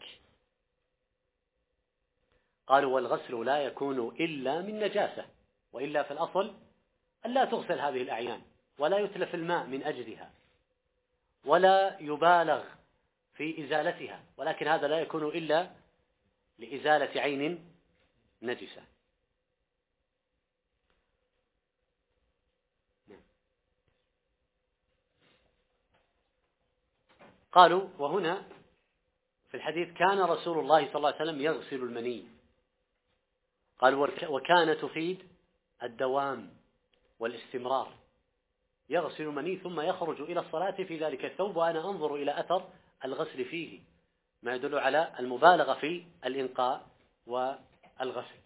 قالوا والغسل لا يكون إلا من نجاسة، وإلا في الأصل ألا تغسل هذه الأعيان ولا يتلف الماء من أجلها ولا يبالغ في إزالتها، ولكن هذا لا يكون إلا لإزالة عين نجسة. قالوا وهنا في الحديث كان رسول الله صلى الله عليه وسلم يغسل المني، قالوا وكان تفيد الدوام والاستمرار، يغسل المني ثم يخرج إلى الصلاة في ذلك الثوب وأنا أنظر إلى أثر الغسل فيه، ما يدل على المبالغة في الإنقاء والغسل.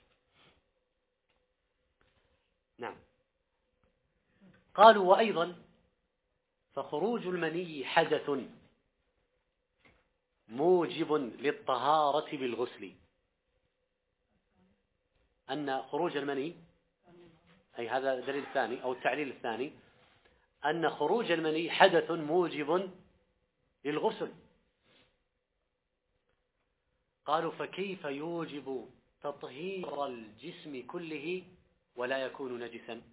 نعم. قالوا وأيضا فخروج المني حدث موجب للطهارة بالغسل، أن خروج المني، أي هذا الدليل الثاني أو التعليل الثاني، أن خروج المني حدث موجب للغسل. قالوا فكيف يوجب تطهير الجسم كله ولا يكون نجسا؟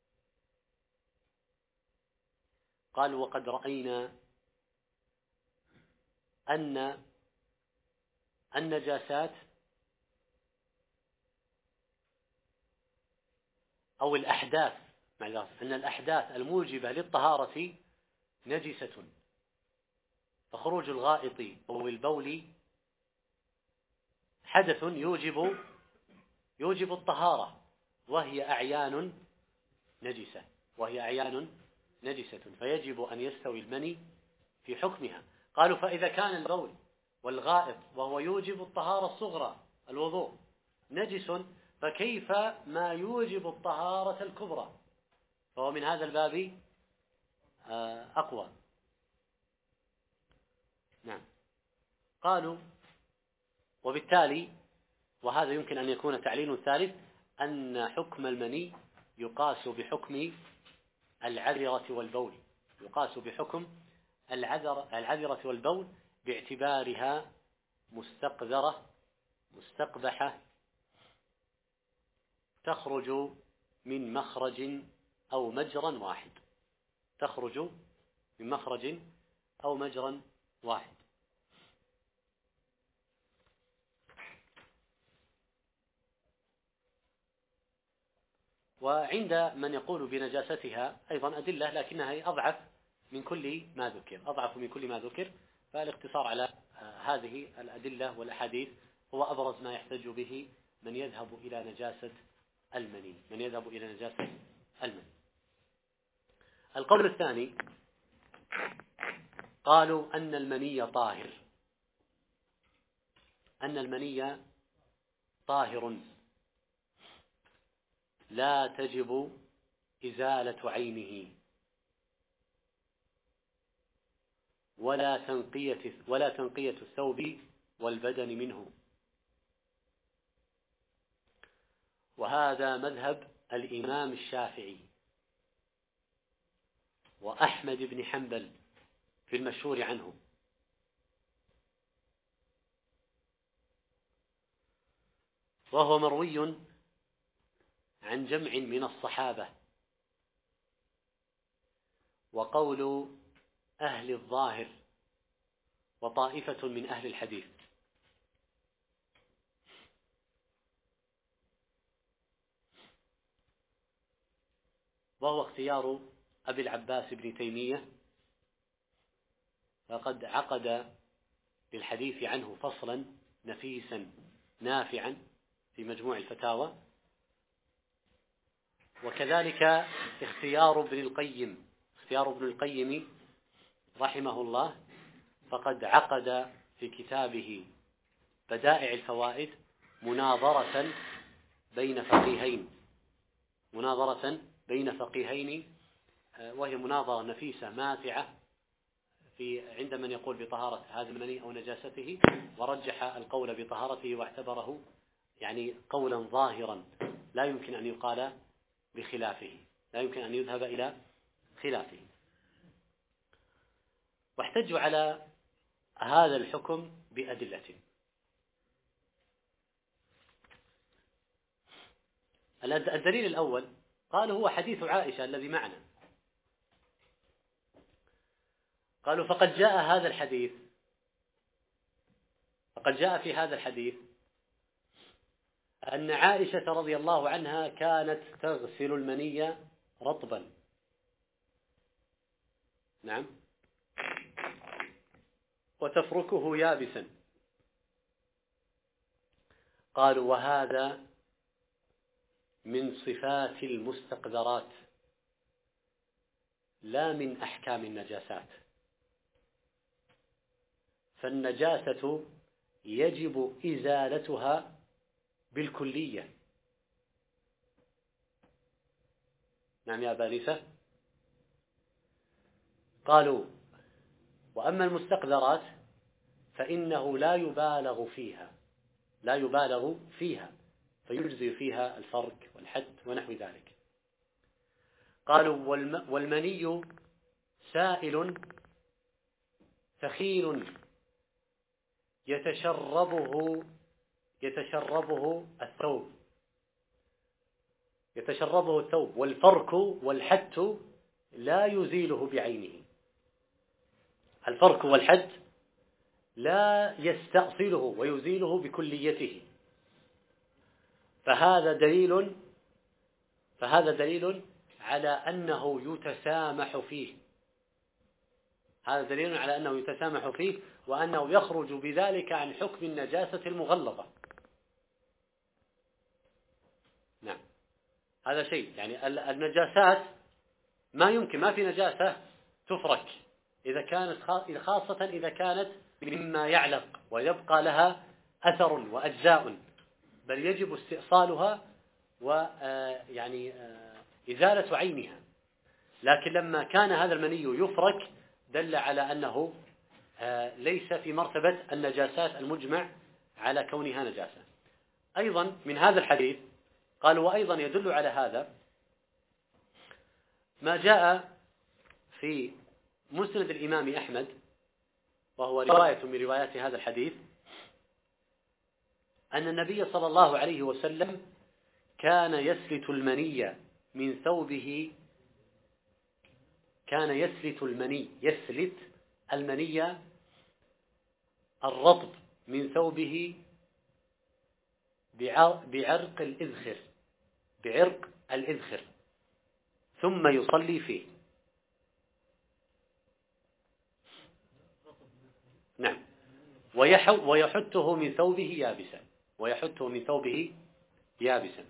قالوا وقد رأينا أن النجاسات أو الأحداث، أن الأحداث الموجبة للطهارة نجسة، فخروج الغائط أو البول حدث يوجب الطهارة وهي أعيان نجسة، فيجب أن يستوي المني في حكمها. قالوا فإذا كان البول والغائط وهو يوجب الطهارة الصغرى الوضوء نجس، فكيف ما يوجب الطهارة الكبرى؟ فهو من هذا الباب أقوى. نعم. قالوا وبالتالي وهذا يمكن أن يكون تعليل ثالث، أن حكم المني يقاس بحكم العذرة والبول، يقاس بحكم العذرة والبول باعتبارها مستقذرة مستقبحة تخرج من مخرج أو مجرى واحد، تخرج من مخرج أو مجرى واحد. وعند من يقول بنجاستها أيضا أدلة، لكنها أضعف من كل ما ذكر، فالاقتصار على هذه الأدلة والأحاديث هو أبرز ما يحتج به من يذهب إلى نجاسة المني. القول الثاني قالوا أن المني طاهر لا تجب إزالة عينه ولا تنقية الثوب والبدن منه. وهذا مذهب الإمام الشافعي وأحمد بن حنبل في المشهور عنه. وهو مروي عن جمع من الصحابة، وقول أهل الظاهر وطائفة من أهل الحديث. وهو اختيار أبي العباس بن تيمية، فقد عقد للحديث عنه فصلا نفيسا نافعا في مجموع الفتاوى. وكذلك اختيار ابن القيم رحمه الله، فقد عقد في كتابه بدائع الفوائد مناظرة بين فقيهين، وهي مناظرة نفيسة ماتعة عند من يقول بطهارة هذا المني أو نجاسته، ورجح القول بطهارته واعتبره يعني قولا ظاهرا لا يمكن أن يقال بخلافه، لا يمكن أن يذهب إلى خلافه. واحتجوا على هذا الحكم بأدلة. الدليل الأول قالوا هو حديث عائشة الذي معنا. قالوا فقد جاء في هذا الحديث أن عائشة رضي الله عنها كانت تغسل المني رطبا، نعم، وتفركه يابسا. قالوا وهذا من صفات المستقذرات لا من أحكام النجاسات، فالنجاسة يجب إزالتها بالكلية. نعم يا باريسة. قالوا وأما المستقذرات فإنه لا يبالغ فيها فيجزي فيها الفرك والحد ونحو ذلك. قالوا والمني سائل ثخين يتشربه الثوب، والفرك والحد لا يزيله بعينه. الفرك والحد لا يستأصله ويزيله بكليته. فهذا دليل على أنه يتسامح فيه، وأنه يخرج بذلك عن حكم النجاسة المغلظة. نعم، هذا شيء يعني النجاسات ما في نجاسة تفرك خاصة إذا كانت مما يعلق ويبقى لها أثر وأجزاء، بل يجب استئصالها ويعني إزالة عينها. لكن لما كان هذا المني يفرك دل على أنه ليس في مرتبة النجاسات المجمع على كونها نجاسة. أيضا من هذا الحديث قالوا وأيضا يدل على هذا ما جاء في مسند الإمام أحمد، وهو رواية من روايات هذا الحديث، أن النبي صلى الله عليه وسلم كان يسلت المني من ثوبه، كان يسلت المني الرطب من ثوبه بعرق الإذخر ثم يصلي فيه. نعم. ويحته من ثوبه يابسا.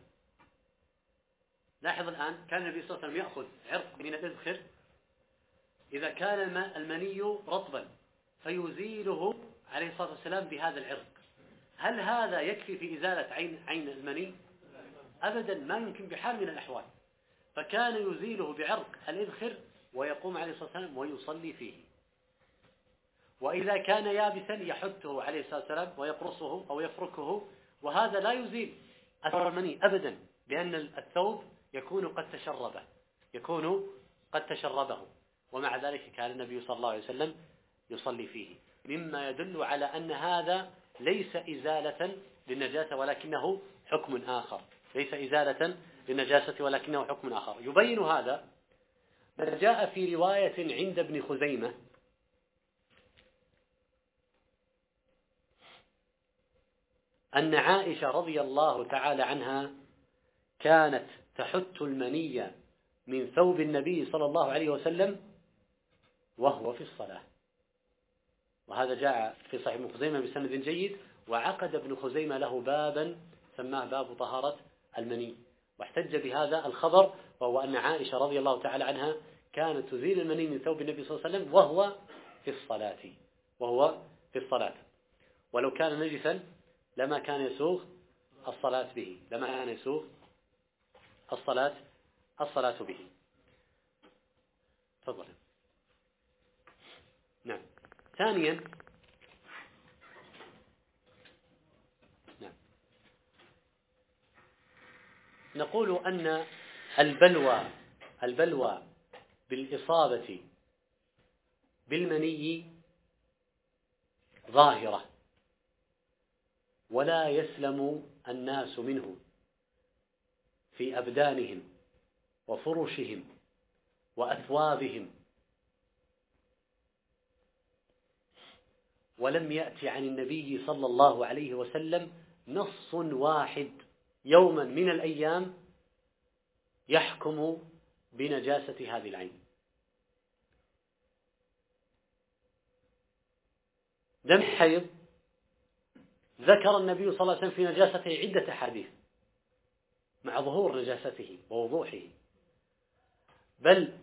لاحظ الآن، كان النبي صلى الله عليه وسلم يأخذ عرق من الإذخر إذا كان المني رطبا فيزيله عليه الصلاة والسلام بهذا العرق. هل هذا يكفي في إزالة عين المني؟ أبدا، ما يمكن بحال من الأحوال. فكان يزيله بعرق الإذخر ويقوم عليه الصلاة والسلام ويصلي فيه. وإذا كان يابسا يحته عليه الصلاة والسلام ويقرصه أو يفركه، وهذا لا يزيل أثر المني أبدا، لأن الثوب يكون قد تشربه، ومع ذلك كان النبي صلى الله عليه وسلم يصلي فيه، مما يدل على أن هذا ليس إزالة للنجاسة ولكنه حكم آخر، يبين هذا ما جاء في رواية عند ابن خزيمة أن عائشة رضي الله تعالى عنها كانت تحت المني من ثوب النبي صلى الله عليه وسلم وهو في الصلاة، وهذا جاء في صحيح ابن خزيمة بسند جيد، وعقد ابن خزيمة له بابا سماه باب طهارة المني، واحتج بهذا الخبر، وهو أن عائشة رضي الله تعالى عنها كانت تزيل المني من ثوب النبي صلى الله عليه وسلم وهو في الصلاة، ولو كان نجسا لما كان يسوغ الصلاة به. تفضل. نعم. ثانيا، نقول أن البلوى بالإصابة بالمني ظاهرة، ولا يسلم الناس منه في أبدانهم وفرشهم وأثوابهم، ولم يأتي عن النبي صلى الله عليه وسلم نص واحد يوما من الأيام يحكم بنجاسة هذه العين. دم حيض ذكر النبي صلى الله عليه وسلم في نجاسته عدة أحاديث مع ظهور نجاسته ووضوحه، بل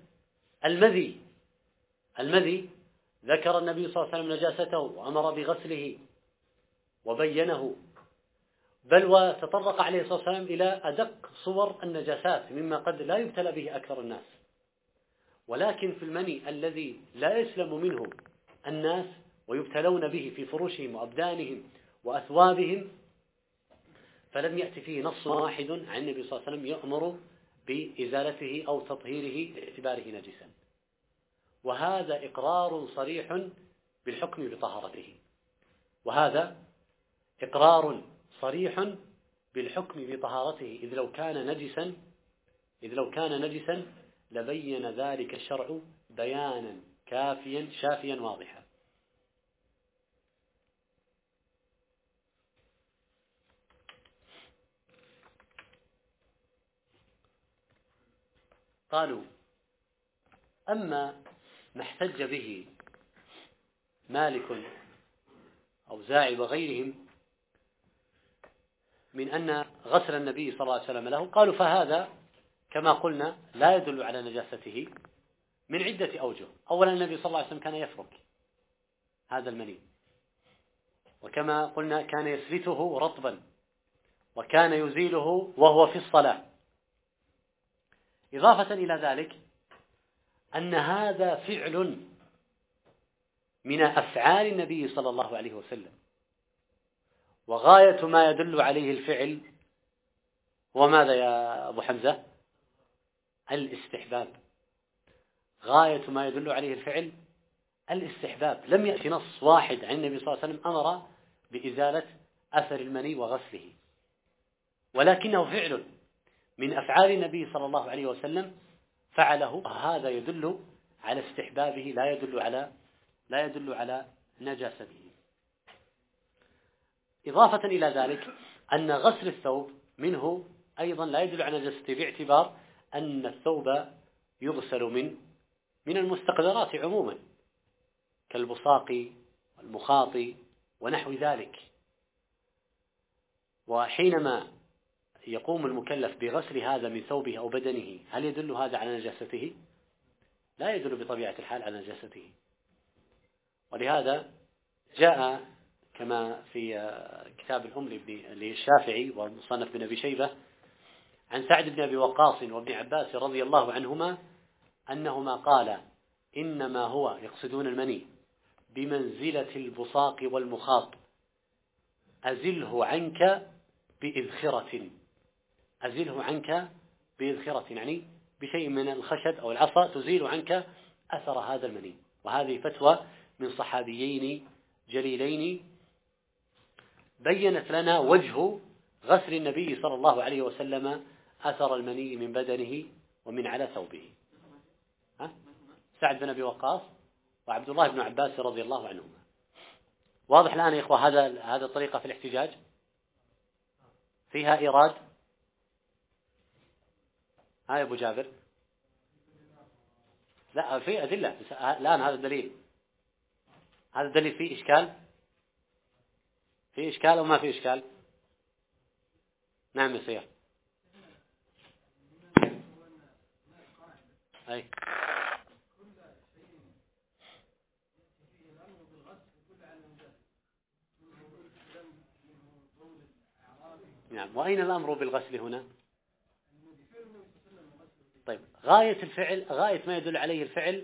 المذي ذكر النبي صلى الله عليه وسلم نجاسته وأمر بغسله وبينه، بل وتطرق عليه الصلاة والسلام إلى أدق صور النجاسات مما قد لا يبتلى به أكثر الناس. ولكن في المني الذي لا يسلم منه الناس ويبتلون به في فروشهم وأبدانهم وأثوابهم، فلم يأتي فيه نص واحد عن النبي صلى الله عليه وسلم يأمر بإزالته أو تطهيره باعتباره نجسا، وهذا إقرار صريح بالحكم بطهارته، إذ لو كان نجسا لبين ذلك الشرع بيانا كافيا شافيا واضحا. قالوا: أما ما احتج به مالك أو زاعي وغيرهم من أن غسل النبي صلى الله عليه وسلم له، قالوا فهذا كما قلنا لا يدل على نجاسته من عدة أوجه. أولا، النبي صلى الله عليه وسلم كان يفرك هذا المني، وكما قلنا كان يسلته رطبا، وكان يزيله وهو في الصلاة. إضافة إلى ذلك أن هذا فعل من أفعال النبي صلى الله عليه وسلم، وغاية ما يدل عليه الفعل هو ماذا يا أبو حمزة؟ الاستحباب، غاية ما يدل عليه الفعل الاستحباب. لم يأتي نص واحد عن النبي صلى الله عليه وسلم أمر بإزالة أثر المني وغسله، ولكنه فعل من أفعال النبي صلى الله عليه وسلم فعله، هذا يدل على استحبابه لا يدل على نجاسته. إضافة إلى ذلك أن غسل الثوب منه أيضا لا يدل على نجاسته، باعتبار أن الثوب يغسل من المستقذرات عموما كالبصاق والمخاط ونحو ذلك. وحينما يقوم المكلف بغسل هذا من ثوبه أو بدنه، هل يدل هذا على نجاسته؟ لا يدل بطبيعة الحال على نجاسته. ولهذا جاء كما في كتاب الأم للشافعي والمصنف بن أبي شيبة عن سعد بن أبي وقاص وابن عباس رضي الله عنهما أنهما قال إنما هو، يقصدون المني، بمنزلة البصاق والمخاط، أزله عنك بإذخرة. أزله عنك بإذخرة يعني بشيء من الخشب أو العصا تزيل عنك أثر هذا المني. وهذه فتوى من صحابيين جليلين بينت لنا وجه غسل النبي صلى الله عليه وسلم أثر المني من بدنه ومن على ثوبه. سعد بن أبي وقاص وعبد الله بن عباس رضي الله عنهما. واضح الآن يا إخوة هذا الطريقة في الاحتجاج فيها إيراد. يا أبو جابر، لا في أدلة الآن. هذا الدليل، هذا الدليل فيه إشكال، فيه إشكال أو ما فيه إشكال؟ نعم يا سيح. أي نعم. وأين الأمر بالغسل هنا؟ طيب، غاية الفعل، غاية ما يدل عليه الفعل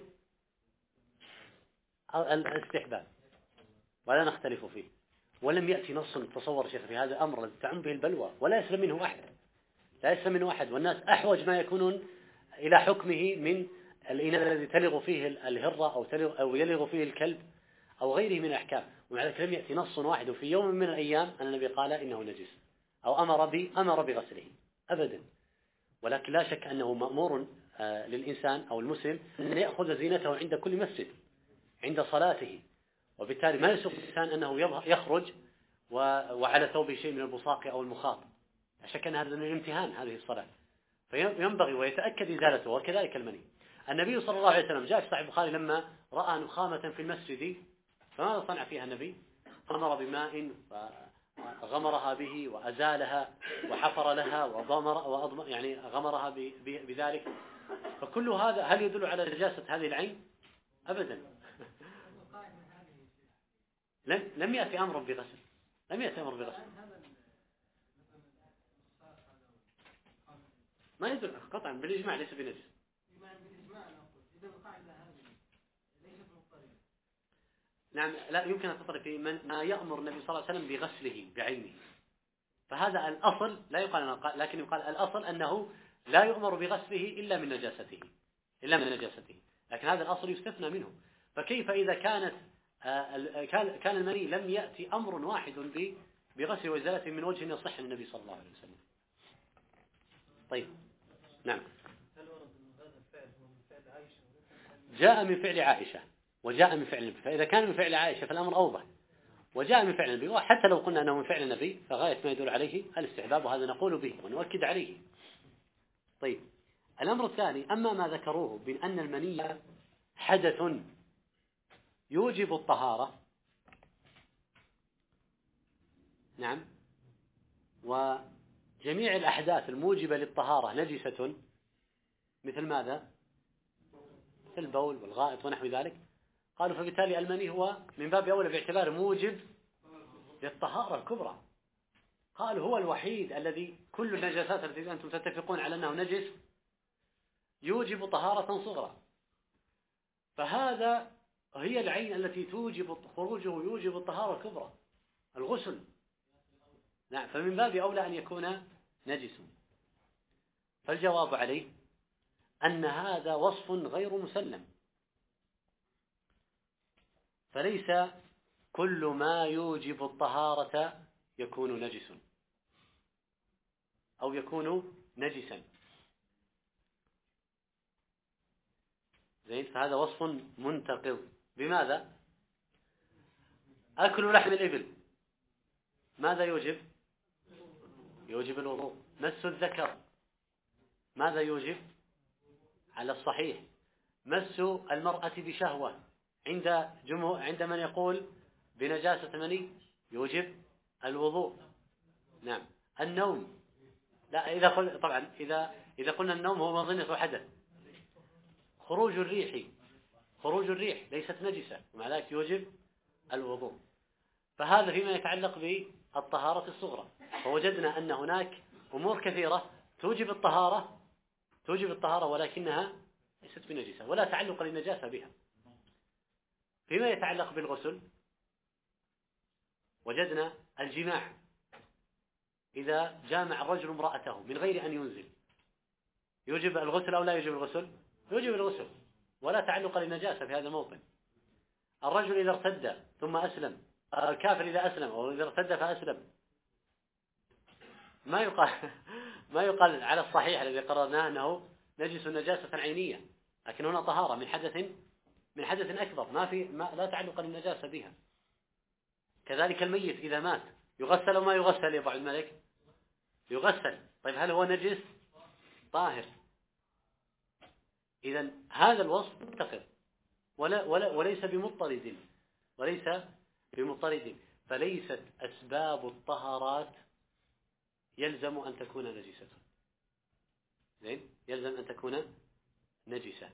الاستحباب ولا نختلف فيه. ولم يأتي نص، تصور شيخ، في هذا الأمر الذي تعم به البلوى ولا يسلم منه أحد، لا يسلم منه أحد، والناس أحوج ما يكونون إلى حكمه من الإناء الذي تلغ فيه الهرة أو يلغ فيه الكلب أو غيره من الأحكام. ومع ذلك لم يأتي نص واحد في يوم من الأيام أن النبي قال إنه نجس أو أمر بغسله أبدا. ولكن لا شك أنه مأمور للإنسان أو المسلم أن يأخذ زينته عند كل مسجد عند صلاته، وبالتالي ما يسوق الإنسان أنه يخرج وعلى ثوبه شيء من البصاق أو المخاط. لا شك أن هذا من الامتهان هذه الصلاة، فينبغي ويتأكد إزالته. وكذلك المني. النبي صلى الله عليه وسلم جاء في صحيح البخاري لما رأى نخامة في المسجد، فماذا صنع فيها النبي؟ أمر بماء غمرها به وأزالها وحفر لها يعني غمرها بذلك. فكل هذا هل يدل على نجاسة هذه العين؟ أبدا. لم يأتي أمر بغسل، لم يأتي أمر بغسل. ما يدل قطعا بالإجماع ليس بنجس. نعم، لا يمكن أن تطرق في ما يأمر النبي صلى الله عليه وسلم بغسله بعينه، فهذا الأصل لا يقال، لكن يقال الأصل أنه لا يؤمر بغسله إلا من نجاسته، لكن هذا الأصل يستثنى منه. فكيف إذا كان المني لم يأتي أمر واحد بغسله وإزالته من وجه يصح النبي صلى الله عليه وسلم. طيب، نعم. جاء من فعل عائشة وجاء من فعل النبي، فإذا كان من فعل عائشة فالأمر أوضح، وجاء من فعل النبي، وحتى لو قلنا أنه من فعل النبي فغاية ما يدل عليه الاستحباب، وهذا نقول به ونؤكد عليه. طيب، الأمر الثاني، أما ما ذكروه من أن المني حدث يوجب الطهارة، نعم، وجميع الأحداث الموجبة للطهارة نجسة، مثل ماذا؟ مثل البول والغائط ونحو ذلك. قالوا فبالتالي المني هو من باب أولى باعتبار موجب للطهارة الكبرى. قالوا هو الوحيد الذي كل النجاسات التي أنتم تتفقون على أنه نجس يوجب طهارة صغرى، فهذا هي العين التي توجب خروجه يوجب الطهارة الكبرى، الغسل. نعم، فمن باب أولى أن يكون نجس. فالجواب عليه أن هذا وصف غير مسلم. فليس كل ما يوجب الطهارة يكون نجس أو يكون نجسا. زين، فهذا وصف منتقض. بماذا؟ أكل لحم الإبل ماذا يوجب؟ يوجب الوضوء. مس الذكر ماذا يوجب؟ على الصحيح مس المرأة بشهوة عند من يقول بنجاسة مني يوجب الوضوء. نعم. النوم، لا، طبعا إذا قلنا النوم هو مظنة حدث. خروج الريح ليست نجسة ومع ذلك يوجب الوضوء. فهذا فيما يتعلق بالطهارة الصغرى. فوجدنا أن هناك أمور كثيرة توجب الطهارة ولكنها ليست بنجسة ولا تعلق للنجاسة بها. فيما يتعلق بالغسل وجدنا الجماع، إذا جامع الرجل امرأته من غير أن ينزل يوجب الغسل أو لا يوجب الغسل؟ يوجب الغسل ولا تعلق للنجاسة في هذا الموطن. الرجل إذا ارتد ثم أسلم، الكافر إذا أسلم أو إذا ارتد فأسلم، ما يقال على الصحيح الذي قررناه أنه نجس نجاسة عينية، لكن هنا طهارة من حدث أكبر لا تعلق للنجاسة بها. كذلك الميت إذا مات يغسل وما يغسل يا أبو عبد الملك؟ يغسل. طيب هل هو نجس؟ طاهر. إذن هذا الوصف منتقض وليس بمضطرد. فليست أسباب الطهارات يلزم أن تكون نجسة. زين، يلزم أن تكون نجسة.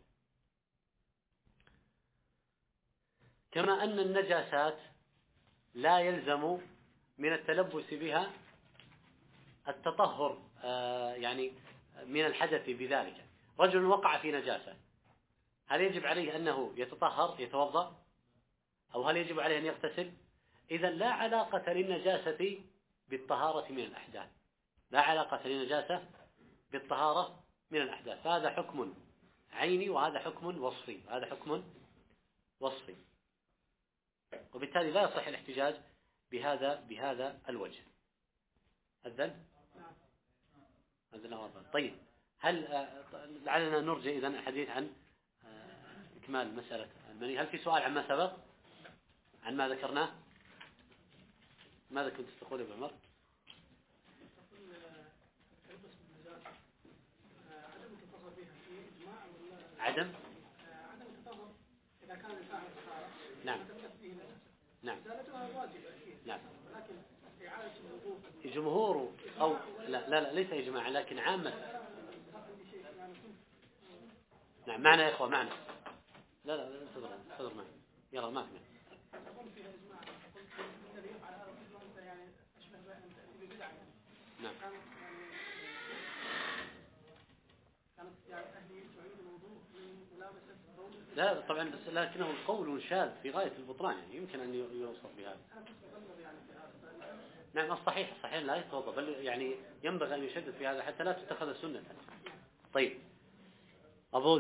كما أن النجاسات لا يلزم من التلبس بها التطهر يعني من الحدث بذلك. رجل وقع في نجاسة، هل يجب عليه أنه يتطهر يتوضأ أو هل يجب عليه أن يغتسل؟ إذا لا علاقة للنجاسة بالطهارة من الأحداث، لا علاقة للنجاسة بالطهارة من الأحداث. هذا حكم عيني وهذا حكم وصفي. وبالتالي لا يصح الاحتجاج بهذا الوجه. أذن واضح. طيب، هل لعلنا نرجع إذن الحديث عن إكمال مسألة المني. هل في سؤال عما سبق عن ما ذكرناه؟ ماذا كنت تقول يا ابو عمر؟ عدم التطهر إذا كان الفاعل نعم ولكن إعادة الوضوء جمهور أو لا ليس إجماع لكن عامة. نعم معنا يا إخوة معنا. لا انتظر معي يلا ما فينا. نعم لا طبعا بس لكنه القول شاذ في غاية البطلان، يعني يمكن أن يوصف بهذا. نعم الصحيح لا يتوضأ، بل يعني ينبغي أن يشدد في هذا حتى لا تتخذ سنة. طيب أبو